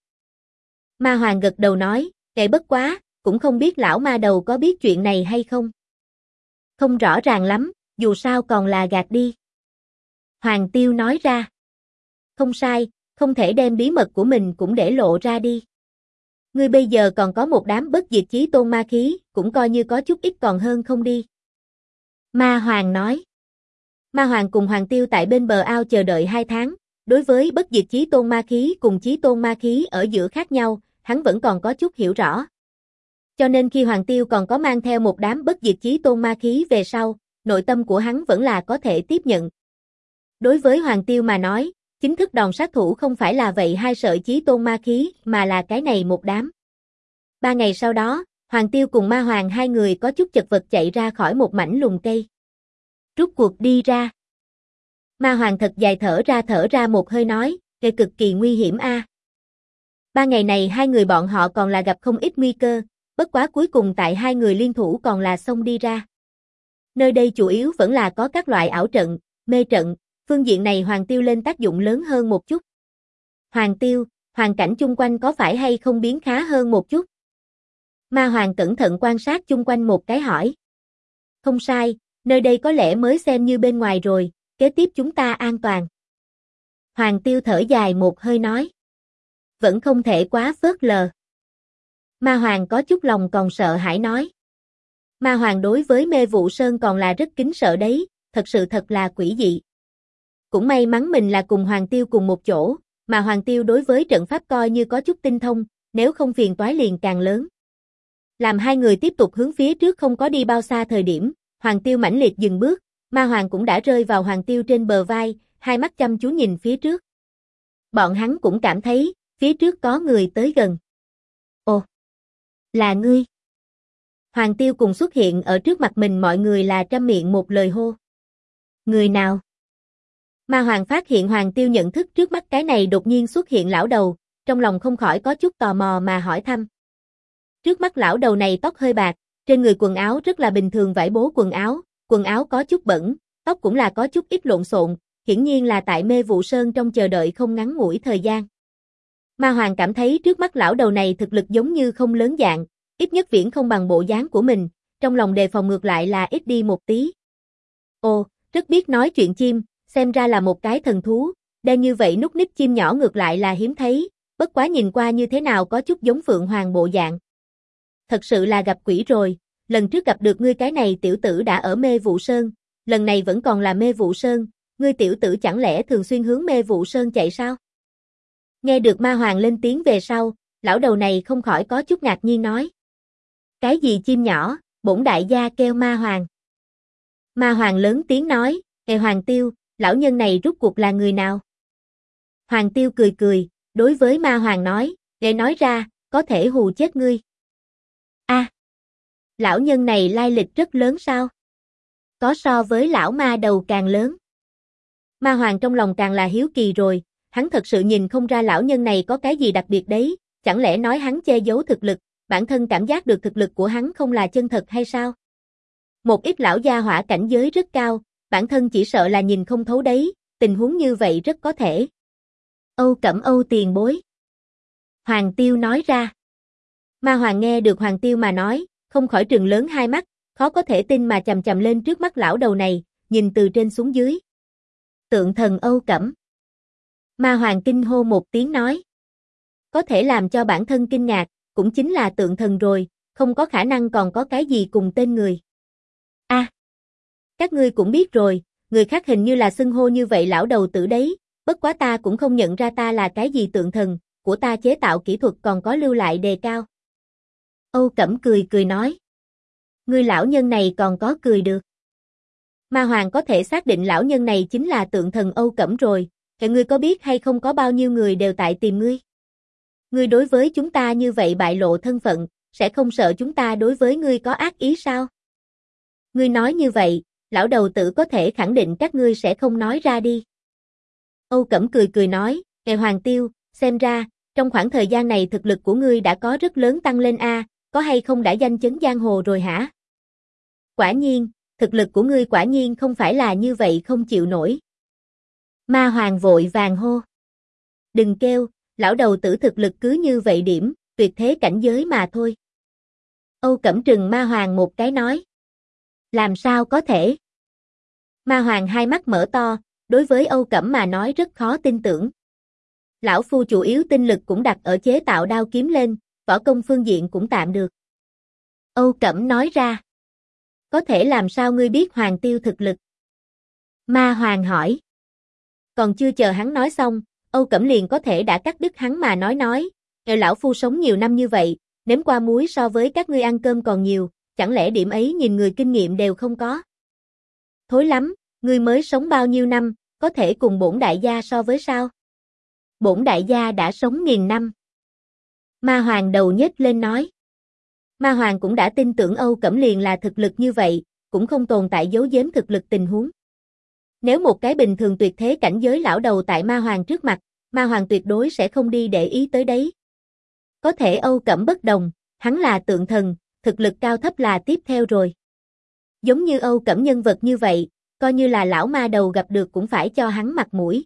Ma Hoàng gật đầu nói, bất quá, cũng không biết lão ma đầu có biết chuyện này hay không. Không rõ ràng lắm, dù sao còn là gạt đi. Hoàng Tiêu nói ra. Không sai, không thể đem bí mật của mình cũng để lộ ra đi. Ngươi bây giờ còn có một đám bất diệt chí tôn ma khí, cũng coi như có chút ít còn hơn không đi. Ma Hoàng nói. Ma Hoàng cùng Hoàng Tiêu tại bên bờ ao chờ đợi 2 tháng, đối với bất diệt chí tôn ma khí cùng chí tôn ma khí ở giữa khác nhau, hắn vẫn còn có chút hiểu rõ. Cho nên khi Hoàng Tiêu còn có mang theo một đám bất diệt chí tôn ma khí về sau, nội tâm của hắn vẫn là có thể tiếp nhận. Đối với Hoàng Tiêu mà nói, chính thức đòn sát thủ không phải là vậy hai sợi chí tôn ma khí, mà là cái này một đám. 3 ngày sau đó, Hoàng Tiêu cùng Ma Hoàng hai người có chút chật vật chạy ra khỏi một mảnh lùm cây. Rút cuộc đi ra. Ma Hoàng thật dài thở ra một hơi nói, cây cực kỳ nguy hiểm a. 3 ngày này hai người bọn họ còn là gặp không ít nguy cơ, bất quá cuối cùng tại hai người liên thủ còn là xông đi ra. Nơi đây chủ yếu vẫn là có các loại ảo trận, mê trận, phương diện này Hoàng Tiêu lên tác dụng lớn hơn một chút. Hoàng Tiêu, hoàn cảnh chung quanh có phải hay không biến khá hơn một chút? Ma Hoàng cẩn thận quan sát chung quanh một cái hỏi. Không sai, nơi đây có lẽ mới xem như bên ngoài rồi, kế tiếp chúng ta an toàn. Hoàng Tiêu thở dài một hơi nói. Vẫn không thể quá phớt lờ. Ma Hoàng có chút lòng còn sợ hãi nói. Ma Hoàng đối với Mê Vụ Sơn còn là rất kính sợ đấy, thật sự thật là quỷ dị. Cũng may mắn mình là cùng Hoàng Tiêu cùng một chỗ, mà Hoàng Tiêu đối với trận pháp coi như có chút tinh thông, nếu không phiền toái liền càng lớn. Làm hai người tiếp tục hướng phía trước không có đi bao xa thời điểm, Hoàng Tiêu mãnh liệt dừng bước, Ma Hoàng cũng đã rơi vào Hoàng Tiêu trên bờ vai, hai mắt chăm chú nhìn phía trước. Bọn hắn cũng cảm thấy, phía trước có người tới gần. Ồ, là ngươi. Hoàng Tiêu cùng xuất hiện ở trước mặt mình, mọi người là trăm miệng một lời hô. Người nào? Ma Hoàng phát hiện Hoàng Tiêu nhận thức trước mắt cái này đột nhiên xuất hiện lão đầu, trong lòng không khỏi có chút tò mò mà hỏi thăm. Trước mắt lão đầu này tóc hơi bạc, trên người quần áo rất là bình thường vải bố quần áo có chút bẩn, tóc cũng là có chút ít lộn xộn, hiển nhiên là tại Mê Vụ Sơn trong chờ đợi không ngắn ngủi thời gian. Ma Hoàng cảm thấy trước mắt lão đầu này thực lực giống như không lớn dạng, ít nhất viễn không bằng bộ dáng của mình, trong lòng đề phòng ngược lại là ít đi một tí. Ồ, rất biết nói chuyện chim, xem ra là một cái thần thú, đen như vậy nút ních chim nhỏ ngược lại là hiếm thấy, bất quá nhìn qua như thế nào có chút giống Phượng Hoàng bộ dạng. Thật sự là gặp quỷ rồi, lần trước gặp được ngươi cái này tiểu tử đã ở Mê Vụ Sơn, lần này vẫn còn là Mê Vụ Sơn, ngươi tiểu tử chẳng lẽ thường xuyên hướng Mê Vụ Sơn chạy sao? Nghe được Ma Hoàng lên tiếng về sau, lão đầu này không khỏi có chút ngạc nhiên nói. Cái gì chim nhỏ, bổn đại gia kêu Ma Hoàng. Ma Hoàng lớn tiếng nói, Hoàng Tiêu, lão nhân này rút cuộc là người nào? Hoàng Tiêu cười cười, đối với Ma Hoàng nói, nói ra, có thể hù chết ngươi. Lão nhân này lai lịch rất lớn sao? Có so với lão ma đầu càng lớn. Ma Hoàng trong lòng càng là hiếu kỳ rồi, hắn thật sự nhìn không ra lão nhân này có cái gì đặc biệt đấy, chẳng lẽ nói hắn che giấu thực lực, bản thân cảm giác được thực lực của hắn không là chân thật hay sao? Một ít lão gia hỏa cảnh giới rất cao, bản thân chỉ sợ là nhìn không thấu đấy, tình huống như vậy rất có thể. Âu Cẩm Âu tiền bối. Hoàng Tiêu nói ra. Ma Hoàng nghe được Hoàng Tiêu mà nói, không khỏi trừng lớn hai mắt, khó có thể tin mà chằm chằm lên trước mắt lão đầu này, nhìn từ trên xuống dưới. Tượng thần Âu Cẩm. Ma Hoàng kinh hô một tiếng nói. Có thể làm cho bản thân kinh ngạc, cũng chính là tượng thần rồi, không có khả năng còn có cái gì cùng tên người. Các ngươi cũng biết rồi, người khác hình như là xưng hô như vậy lão đầu tử đấy, bất quá ta cũng không nhận ra ta là cái gì tượng thần, của ta chế tạo kỹ thuật còn có lưu lại đề cao. Âu Cẩm cười cười nói. Ngươi lão nhân này còn có cười được. Ma Hoàng có thể xác định lão nhân này chính là tượng thần Âu Cẩm rồi, ngươi có biết hay không có bao nhiêu người đều tại tìm ngươi? Ngươi đối với chúng ta như vậy bại lộ thân phận, sẽ không sợ chúng ta đối với ngươi có ác ý sao? Ngươi nói như vậy, lão đầu tử có thể khẳng định các ngươi sẽ không nói ra đi. Âu Cẩm cười cười nói, Hoàng Tiêu, xem ra, trong khoảng thời gian này thực lực của ngươi đã có rất lớn tăng lên a, có hay không đã danh chấn giang hồ rồi hả? Quả nhiên, thực lực của ngươi quả nhiên không phải là như vậy không chịu nổi. Ma Hoàng vội vàng hô. Đừng kêu, lão đầu tử thực lực cứ như vậy điểm, tuyệt thế cảnh giới mà thôi. Âu Cẩm trừng Ma Hoàng một cái nói. Làm sao có thể? Ma Hoàng hai mắt mở to, đối với Âu Cẩm mà nói rất khó tin tưởng. Lão phu chủ yếu tinh lực cũng đặt ở chế tạo đao kiếm lên, võ công phương diện cũng tạm được. Âu Cẩm nói ra. Có thể làm sao ngươi biết Hoàng Tiêu thực lực? Ma Hoàng hỏi. Còn chưa chờ hắn nói xong, Âu Cẩm liền có thể đã cắt đứt hắn mà nói. Lão phu sống nhiều năm như vậy, nếm qua muối so với các ngươi ăn cơm còn nhiều, chẳng lẽ điểm ấy nhìn người kinh nghiệm đều không có? Thối lắm, ngươi mới sống bao nhiêu năm, có thể cùng bổn đại gia so với sao? Bổn đại gia đã sống 1000 năm. Ma Hoàng đầu nhếch lên nói. Ma Hoàng cũng đã tin tưởng Âu Cẩm liền là thực lực như vậy, cũng không tồn tại giấu giếm thực lực tình huống. Nếu một cái bình thường tuyệt thế cảnh giới lão đầu tại Ma Hoàng trước mặt, Ma Hoàng tuyệt đối sẽ không đi để ý tới đấy. Có thể Âu Cẩm bất đồng, hắn là tượng thần, thực lực cao thấp là tiếp theo rồi. Giống như Âu Cẩm nhân vật như vậy, coi như là lão ma đầu gặp được cũng phải cho hắn mặt mũi.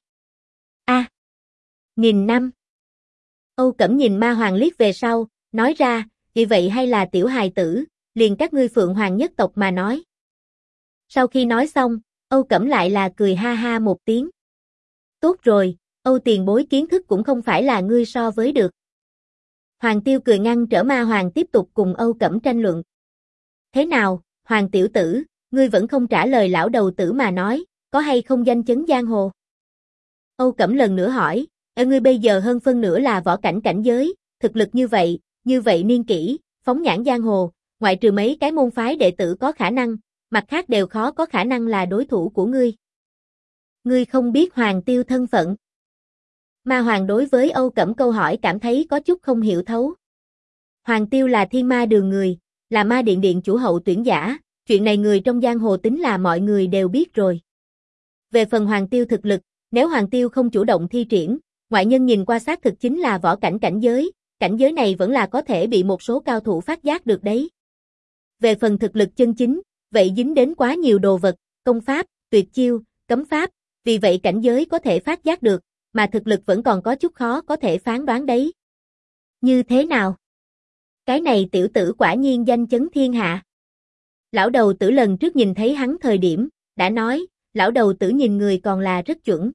1000 năm. Âu Cẩm nhìn Ma Hoàng liếc về sau, nói ra, vì vậy hay là tiểu hài tử, liền các ngươi Phượng Hoàng nhất tộc mà nói. Sau khi nói xong, Âu Cẩm lại là cười ha ha một tiếng. Tốt rồi, Âu tiền bối kiến thức cũng không phải là ngươi so với được. Hoàng Tiêu cười ngăn trở Ma Hoàng tiếp tục cùng Âu Cẩm tranh luận. Thế nào, Hoàng tiểu tử, ngươi vẫn không trả lời lão đầu tử mà nói, có hay không danh chấn giang hồ? Âu Cẩm lần nữa hỏi, ngươi bây giờ hơn phân nửa là võ cảnh cảnh giới, thực lực như vậy niên kỷ, phóng nhãn giang hồ, ngoại trừ mấy cái môn phái đệ tử có khả năng, mặt khác đều khó có khả năng là đối thủ của ngươi. Ngươi không biết Hoàng Tiêu thân phận. Ma Hoàng đối với Âu Cẩm câu hỏi cảm thấy có chút không hiểu thấu. Hoàng Tiêu là thiên ma đường người, là ma điện điện chủ hậu tuyển giả, chuyện này người trong giang hồ tính là mọi người đều biết rồi. Về phần Hoàng Tiêu thực lực, nếu Hoàng Tiêu không chủ động thi triển, ngoại nhân nhìn qua xác thực chính là võ cảnh cảnh giới này vẫn là có thể bị một số cao thủ phát giác được đấy. Về phần thực lực chân chính, vậy dính đến quá nhiều đồ vật, công pháp, tuyệt chiêu, cấm pháp, vì vậy cảnh giới có thể phát giác được, mà thực lực vẫn còn có chút khó có thể phán đoán đấy. Như thế nào? Cái này tiểu tử quả nhiên danh chấn thiên hạ. Lão đầu tử lần trước nhìn thấy hắn thời điểm, đã nói, lão đầu tử nhìn người còn là rất chuẩn.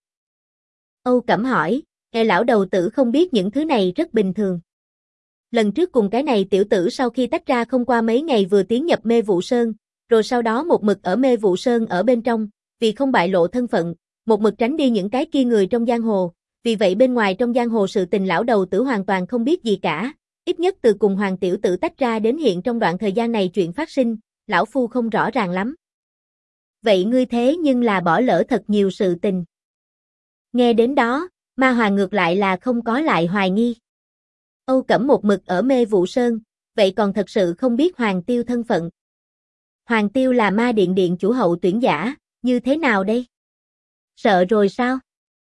Âu Cẩm hỏi, lão đầu tử không biết những thứ này rất bình thường. Lần trước cùng cái này tiểu tử sau khi tách ra không qua mấy ngày vừa tiến nhập Mê Vụ Sơn, rồi sau đó một mực ở Mê Vụ Sơn ở bên trong, vì không bại lộ thân phận, một mực tránh đi những cái kia người trong giang hồ, vì vậy bên ngoài trong giang hồ sự tình lão đầu tử hoàn toàn không biết gì cả, ít nhất từ cùng Hoàng tiểu tử tách ra đến hiện trong đoạn thời gian này chuyện phát sinh, lão phu không rõ ràng lắm. Vậy ngươi thế nhưng là bỏ lỡ thật nhiều sự tình. Nghe đến đó, Ma Hoàng ngược lại là không có lại hoài nghi. Âu Cẩm một mực ở Mê Vụ Sơn, vậy còn thật sự không biết Hoàng Tiêu thân phận. Hoàng Tiêu là Ma Điện điện chủ hậu tuyển giả, như thế nào đây? Sợ rồi sao?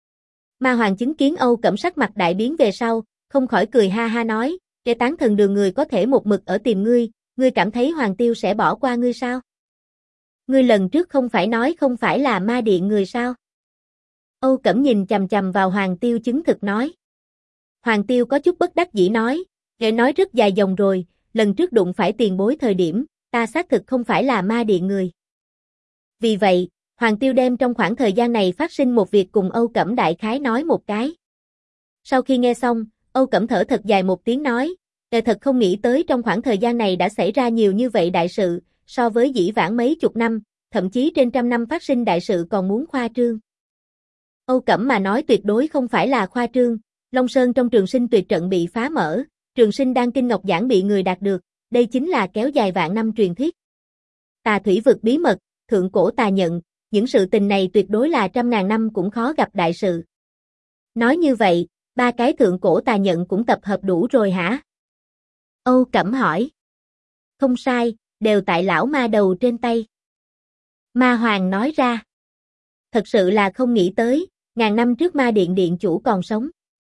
Ma Hoàng chứng kiến Âu Cẩm sắc mặt đại biến về sau, không khỏi cười ha ha nói, cái tán thần đường người có thể một mực ở tìm ngươi cảm thấy Hoàng Tiêu sẽ bỏ qua ngươi sao? Ngươi lần trước không phải nói không phải là Ma Điện người sao? Âu Cẩm nhìn chằm chằm vào Hoàng Tiêu chứng thực nói. Hoàng Tiêu có chút bất đắc dĩ nói, nghe nói rất dài dòng rồi, lần trước đụng phải tiền bối thời điểm, ta xác thực không phải là Ma Điện người. Vì vậy, Hoàng Tiêu đem trong khoảng thời gian này phát sinh một việc cùng Âu Cẩm đại khái nói một cái. Sau khi nghe xong, Âu Cẩm thở thật dài một tiếng nói, thật không nghĩ tới trong khoảng thời gian này đã xảy ra nhiều như vậy đại sự, so với dĩ vãng mấy chục năm, thậm chí trên trăm năm phát sinh đại sự còn muốn khoa trương. Âu Cẩm mà nói tuyệt đối không phải là khoa trương, Long Sơn trong Trường Sinh tuyệt trận bị phá mở, Trường Sinh Đan Kinh Ngọc Giản bị người đạt được, đây chính là kéo dài vạn năm truyền thuyết. Tà thủy vực bí mật, thượng cổ tà nhận, những sự tình này tuyệt đối là trăm ngàn năm cũng khó gặp đại sự. Nói như vậy, ba cái thượng cổ tà nhận cũng tập hợp đủ rồi hả? Âu Cẩm hỏi. Không sai, đều tại lão ma đầu trên tay. Ma Hoàng nói ra. Thật sự là không nghĩ tới, ngàn năm trước Ma Điện điện chủ còn sống.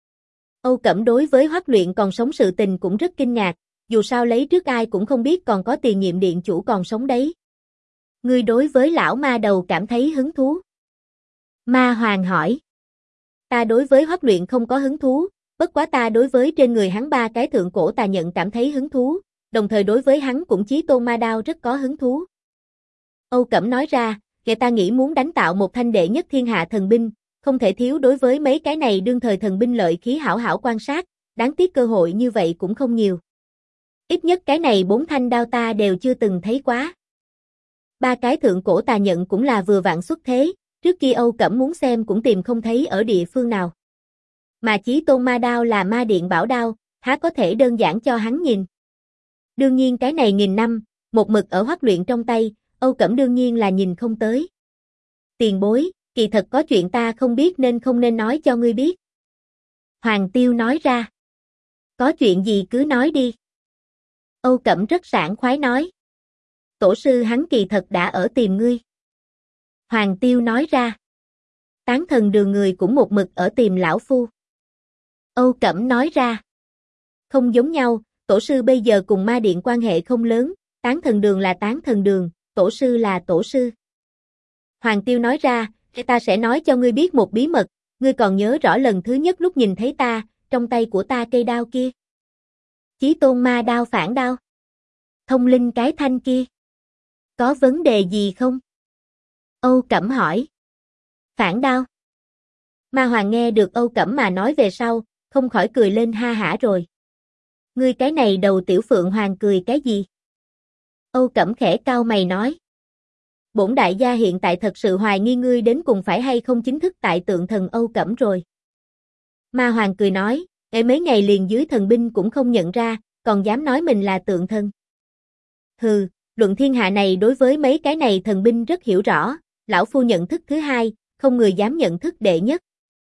Âu Cẩm đối với Hoắc Luyện còn sống sự tình cũng rất kinh ngạc, dù sao lấy trước ai cũng không biết còn có tiền nhiệm điện chủ còn sống đấy. Ngươi đối với lão ma đầu cảm thấy hứng thú? Ma Hoàng hỏi. Ta đối với Hoắc Luyện không có hứng thú, bất quá ta đối với trên người hắn ba cái thượng cổ tà nhận cảm thấy hứng thú, đồng thời đối với hắn cũng Chí Tôn Ma Đao rất có hứng thú. Âu Cẩm nói ra, kẻ ta nghĩ muốn đánh tạo một thanh đệ nhất thiên hạ thần binh, không thể thiếu đối với mấy cái này đương thời thần binh lợi khí hảo hảo quan sát, đáng tiếc cơ hội như vậy cũng không nhiều. Ít nhất cái này 4 thanh đao ta đều chưa từng thấy quá. Ba cái thượng cổ tà nhận cũng là vừa vặn xuất thế, trước kia Âu Cẩm muốn xem cũng tìm không thấy ở địa phương nào. Mà Chí Tôn Ma Đao là Ma Điện bảo đao, há có thể đơn giản cho hắn nhìn. Đương nhiên cái này nghìn năm, một mực ở Hoắc Luyện trong tay, Âu Cẩm đương nhiên là nhìn không tới. Tiền bối, kỳ thật có chuyện ta không biết nên không nên nói cho ngươi biết. Hoàng Tiêu nói ra. Có chuyện gì cứ nói đi. Âu Cẩm rất sảng khoái nói. Tổ sư hắn kỳ thật đã ở tìm ngươi. Hoàng Tiêu nói ra. Tán thần đường người cũng một mực ở tìm lão phu. Âu Cẩm nói ra. Không giống nhau, tổ sư bây giờ cùng Ma Điện quan hệ không lớn, tán thần đường là tán thần đường, tổ sư là tổ sư. Hoàng Tiêu nói ra, ta sẽ nói cho ngươi biết một bí mật, ngươi còn nhớ rõ lần thứ nhất lúc nhìn thấy ta, trong tay của ta cây đao kia. Chí Tôn Ma Đao phản đao. Thông linh cái thanh kia. Có vấn đề gì không? Âu Cẩm hỏi. Phản đao. Ma Hoàng nghe được Âu Cẩm mà nói về sau, không khỏi cười lên ha hả rồi. Ngươi cái này đầu tiểu phượng hoàng cười cái gì? Âu Cẩm khẽ cau mày nói. Bổn đại gia hiện tại thật sự hoài nghi ngươi đến cùng phải hay không chính thức tại tượng thần Âu Cẩm rồi. Ma Hoàng cười nói, mấy ngày liền dưới thần binh cũng không nhận ra, còn dám nói mình là tượng thần. Hừ, luận thiên hạ này đối với mấy cái này thần binh rất hiểu rõ, lão phu nhận thức thứ hai, không người dám nhận thức đệ nhất.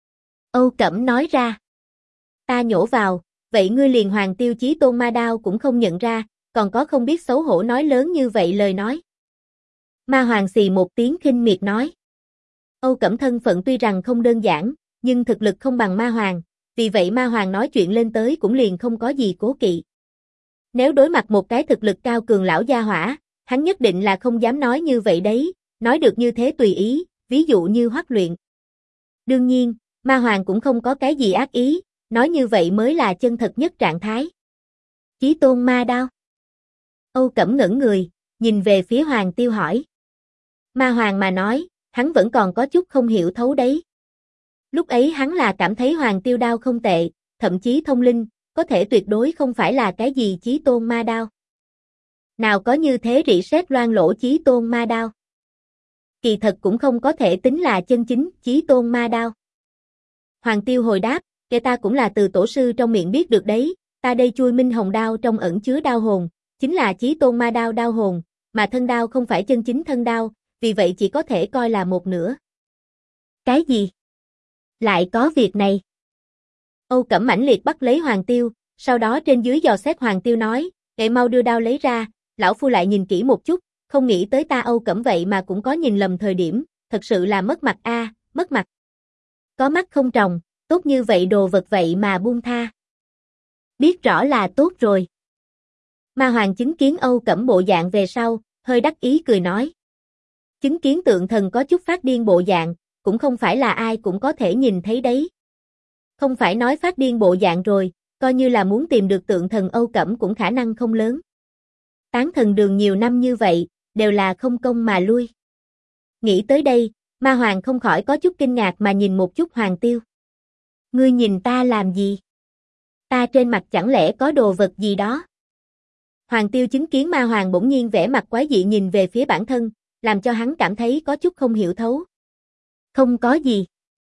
Âu Cẩm nói ra. Ta nhổ vào, vậy ngươi liền Hoàng Tiêu Chí Tôn Ma Đao cũng không nhận ra, còn có không biết xấu hổ nói lớn như vậy lời nói. Ma Hoàng xì một tiếng khinh miệt nói. Âu Cẩm thân phận tuy rằng không đơn giản, nhưng thực lực không bằng Ma Hoàng, vì vậy Ma Hoàng nói chuyện lên tới cũng liền không có gì cố kỵ. Nếu đối mặt một cái thực lực cao cường lão gia hỏa, hắn nhất định là không dám nói như vậy đấy, nói được như thế tùy ý, ví dụ như Hoắc Luyện. Đương nhiên, Ma Hoàng cũng không có cái gì ác ý, nói như vậy mới là chân thật nhất trạng thái. Chí tôn ma đao. Âu Cẩm ngẩn người, nhìn về phía Hoàng Tiêu hỏi. Ma Hoàng mà nói, hắn vẫn còn có chút không hiểu thấu đấy. Lúc ấy hắn là cảm thấy Hoàng Tiêu đao không tệ, thậm chí thông linh, có thể tuyệt đối không phải là cái gì chí tôn ma đao. Nào có như thế rỉ sét loang lỗ chí tôn ma đao. Kỳ thật cũng không có thể tính là chân chính chí tôn ma đao. Hoàng Tiêu hồi đáp, kể ta cũng là từ tổ sư trong miệng biết được đấy, ta đây chui minh hồng đao trong ẩn chứa đao hồn, chính là chí tôn ma đao đao hồn, mà thân đao không phải chân chính thân đao, vì vậy chỉ có thể coi là một nửa. Cái gì? Lại có việc này? Âu Cẩm mãnh liệt bắt lấy Hoàng Tiêu, sau đó trên dưới dò xét Hoàng Tiêu nói, "Đệ mau đưa đao lấy ra." Lão phu lại nhìn kỹ một chút, không nghĩ tới ta Âu Cẩm vậy mà cũng có nhìn lầm thời điểm, thật sự là mất mặt a, mất mặt. Có mắt không tròng, tốt như vậy đồ vật vậy mà buông tha. Biết rõ là tốt rồi. Ma Hoàng chứng kiến Âu Cẩm bộ dạng về sau, hơi đắc ý cười nói. Chứng kiến tượng thần có chút phát điên bộ dạng, cũng không phải là ai cũng có thể nhìn thấy đấy. Không phải nói phát điên bộ dạng rồi, coi như là muốn tìm được tượng thần Âu Cẩm cũng khả năng không lớn. Tán thần đường nhiều năm như vậy, đều là không công mà lui. Nghĩ tới đây, Ma Hoàng không khỏi có chút kinh ngạc mà nhìn một chút Hoàng Tiêu. Ngươi nhìn ta làm gì? Ta trên mặt chẳng lẽ có đồ vật gì đó? Hoàng Tiêu chứng kiến Ma Hoàng bỗng nhiên vẻ mặt quái dị nhìn về phía bản thân, làm cho hắn cảm thấy có chút không hiểu thấu. Không có gì.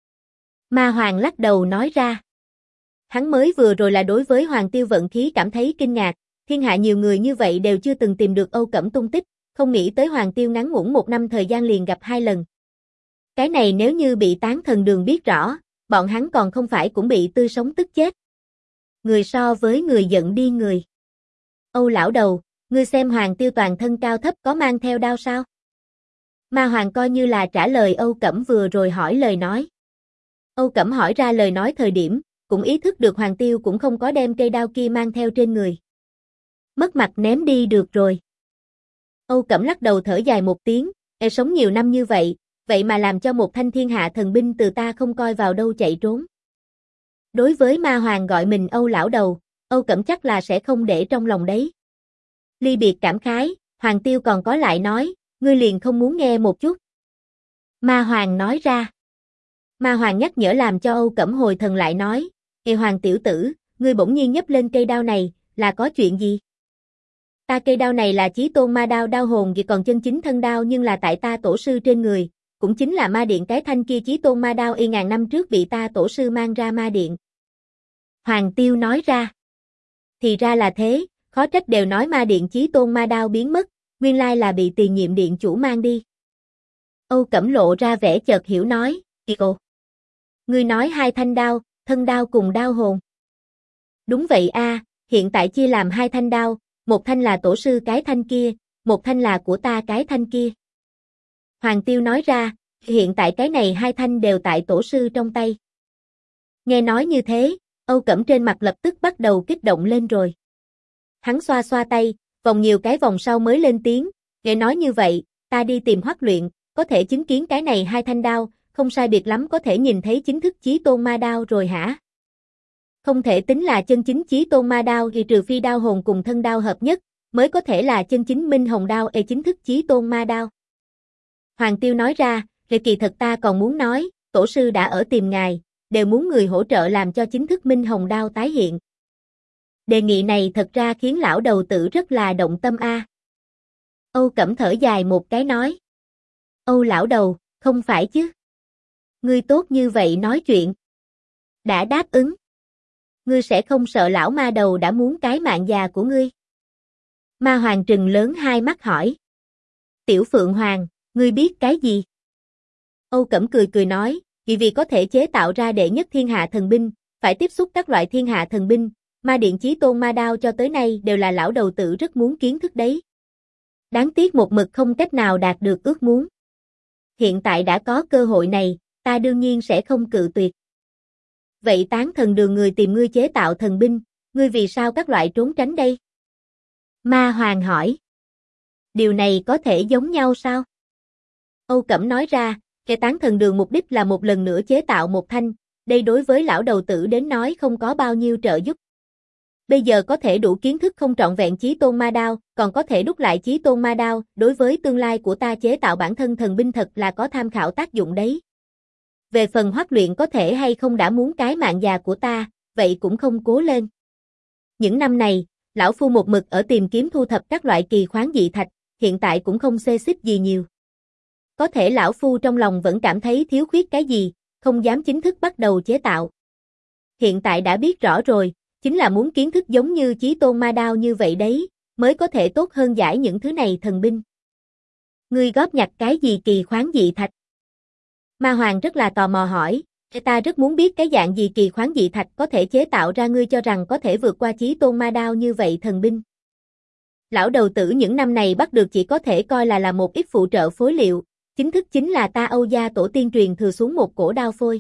Ma Hoàng lắc đầu nói ra. Hắn mới vừa rồi là đối với Hoàng Tiêu vận khí cảm thấy kinh ngạc, thiên hạ nhiều người như vậy đều chưa từng tìm được Âu Cẩm tung tích, không nghĩ tới Hoàng Tiêu ngắn ngủn 1 năm thời gian liền gặp 2 lần. Cái này nếu như bị tán thần đường biết rõ, bọn hắn còn không phải cũng bị tươi sống tức chết. Người so với người giận đi người. Âu lão đầu, ngươi xem Hoàng Tiêu toàn thân cao thấp có mang theo đao sao? Ma Hoàng coi như là trả lời Âu Cẩm vừa rồi hỏi lời nói. Âu Cẩm hỏi ra lời nói thời điểm, cũng ý thức được Hoàng Tiêu cũng không có đem cây đao kia mang theo trên người. Mất mặt ném đi được rồi. Âu Cẩm lắc đầu thở dài một tiếng, sống nhiều năm như vậy, vậy mà làm cho một thanh thiên hạ thần binh từ ta không coi vào đâu chạy trốn. Đối với Ma Hoàng gọi mình Âu lão đầu, Âu Cẩm chắc là sẽ không để trong lòng đấy. Ly biệt cảm khái, Hoàng Tiêu còn có lại nói, ngươi liền không muốn nghe một chút. Ma Hoàng nói ra. Ma Hoàng nhắc nhở làm cho Âu Cẩm hồi thần lại nói, Hoàng tiểu tử, ngươi bỗng nhiên nhấc lên cây đao này, là có chuyện gì? Ta cây đao này là chí tôn ma đao đao hồn vì còn chân chính thân đao nhưng là tại ta tổ sư trên người, cũng chính là ma điện cái thanh kia chí tôn ma đao y ngàn năm trước bị ta tổ sư mang ra ma điện. Hoàng Tiêu nói ra. Thì ra là thế, khó trách đều nói ma điện chí tôn ma đao biến mất, nguyên lai là bị tiền nhiệm điện chủ mang đi. Âu Cẩm lộ ra vẻ chợt hiểu nói, Ồ, ngươi nói 2 thanh đao, thân đao cùng đao hồn. Đúng vậy a, hiện tại chia làm 2 thanh đao, một thanh là tổ sư cái thanh kia, một thanh là của ta cái thanh kia. Hoàng Tiêu nói ra, hiện tại cái này 2 thanh đều tại tổ sư trong tay. Nghe nói như thế, Âu Cẩm trên mặt lập tức bắt đầu kích động lên rồi. Hắn xoa xoa tay, vòng nhiều cái vòng sau mới lên tiếng, nghe nói như vậy, ta đi tìm Hoắc Luyện, có thể chứng kiến cái này 2 thanh đao, không sai biệt lắm có thể nhìn thấy chính thức chí tôn ma đao rồi hả? Không thể tính là chân chính chí tôn ma đao thì trừ phi đao hồn cùng thân đao hợp nhất, mới có thể là chân chính minh hồng đao chính thức chí tôn ma đao. Hoàng Tiêu nói ra, kỳ thật ta còn muốn nói, tổ sư đã ở tìm ngài, đều muốn người hỗ trợ làm cho chính thức minh hồng đao tái hiện. Đề nghị này thật ra khiến lão đầu tử rất là động tâm a. Âu Cẩm thở dài một cái nói. Âu lão đầu, không phải chứ. Ngươi tốt như vậy nói chuyện. Đã đáp ứng. Ngươi sẽ không sợ lão ma đầu đã muốn cái mạng già của ngươi. Ma Hoàng trừng lớn hai mắt hỏi. Tiểu Phượng Hoàng, ngươi biết cái gì? Âu Cẩm cười cười nói, vì có thể chế tạo ra đệ nhất thiên hạ thần binh, phải tiếp xúc các loại thiên hạ thần binh, ma điện chí tôn ma đao cho tới nay đều là lão đầu tử rất muốn kiến thức đấy. Đáng tiếc một mực không cách nào đạt được ước muốn. Hiện tại đã có cơ hội này, ta đương nhiên sẽ không cự tuyệt. Vậy tán thần đường người tìm ngươi chế tạo thần binh, ngươi vì sao các loại trốn tránh đây? Ma Hoàng hỏi. Điều này có thể giống nhau sao? Âu Cẩm nói ra, Cái tán thần đường mục đích là một lần nữa chế tạo một thanh, đây đối với lão đầu tử đến nói không có bao nhiêu trợ giúp. Bây giờ có thể đủ kiến thức không trọn vẹn chí tôn ma đao, còn có thể đúc lại chí tôn ma đao, đối với tương lai của ta chế tạo bản thân thần binh thật là có tham khảo tác dụng đấy. Về phần Hoắc Luyện có thể hay không đã muốn cái mạng già của ta, vậy cũng không cố lên. Những năm này, lão phu một mực ở tìm kiếm thu thập các loại kỳ khoáng dị thạch, hiện tại cũng không xê xích gì nhiều. Có thể lão phu trong lòng vẫn cảm thấy thiếu khuyết cái gì, không dám chính thức bắt đầu chế tạo. Hiện tại đã biết rõ rồi, chính là muốn kiến thức giống như chí tôn ma đao như vậy đấy, mới có thể tốt hơn giải những thứ này thần binh. Ngươi góp nhặt cái gì kỳ khoáng dị thạch? Ma Hoàng rất là tò mò hỏi, ta rất muốn biết cái dạng gì kỳ khoáng dị thạch có thể chế tạo ra ngươi cho rằng có thể vượt qua chí tôn ma đao như vậy thần binh. Lão đầu tử những năm này bắt được chỉ có thể coi là một ít phụ trợ phối liệu, chính thức chính là ta Âu gia tổ tiên truyền thừa xuống một cổ đao phôi.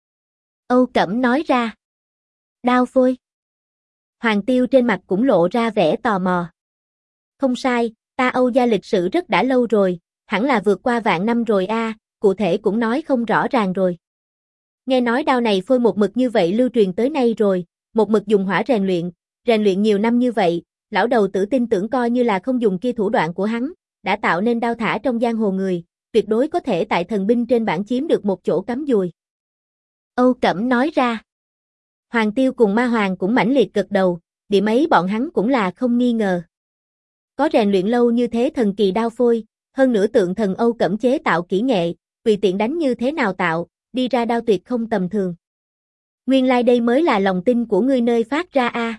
Âu Cẩm nói ra. Đao phôi. Hoàng Tiêu trên mặt cũng lộ ra vẻ tò mò. Không sai, ta Âu gia lịch sử rất đã lâu rồi, hẳn là vượt qua vạn năm rồi a, cụ thể cũng nói không rõ ràng rồi. Nghe nói đao này phôi một mực như vậy lưu truyền tới nay rồi, một mực dùng hỏa rèn luyện nhiều năm như vậy, lão đầu tử tin tưởng coi như là không dùng kia thủ đoạn của hắn, đã tạo nên đao thả trong giang hồ người, tuyệt đối có thể tại thần binh trên bảng chiếm được một chỗ cắm dùi. Âu Cẩm nói ra. Hoàng Tiêu cùng Ma Hoàng cũng mãnh liệt gật đầu, điểm ấy bọn hắn cũng là không nghi ngờ. Có rèn luyện lâu như thế thần kỳ đao phôi, hơn nữa tượng thần Âu Cẩm chế tạo kỹ nghệ, tùy tiện đánh như thế nào tạo, đi ra đao tuyệt không tầm thường. Nguyên lai đây mới là lòng tin của ngươi nơi phát ra a.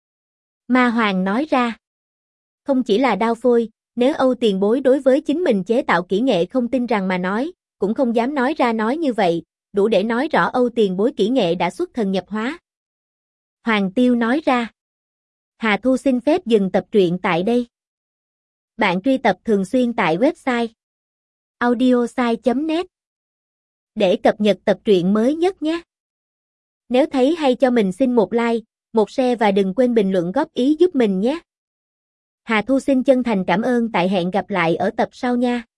Ma Hoàng nói ra. Không chỉ là đao phôi, nếu Âu tiền bối đối với chính mình chế tạo kỹ nghệ không tin rằng mà nói, cũng không dám nói ra nói như vậy, đủ để nói rõ Âu tiền bối kỹ nghệ đã xuất thần nhập hóa. Hoàng Tiêu nói ra. Hà Thu xin phép dừng tập truyện tại đây. Bạn truy tập thường xuyên tại website audiosai.net để cập nhật tập truyện mới nhất nhé. Nếu thấy hay cho mình xin một like, một share và đừng quên bình luận góp ý giúp mình nhé. Hà Thu xin chân thành cảm ơn, tại hẹn gặp lại ở tập sau nha.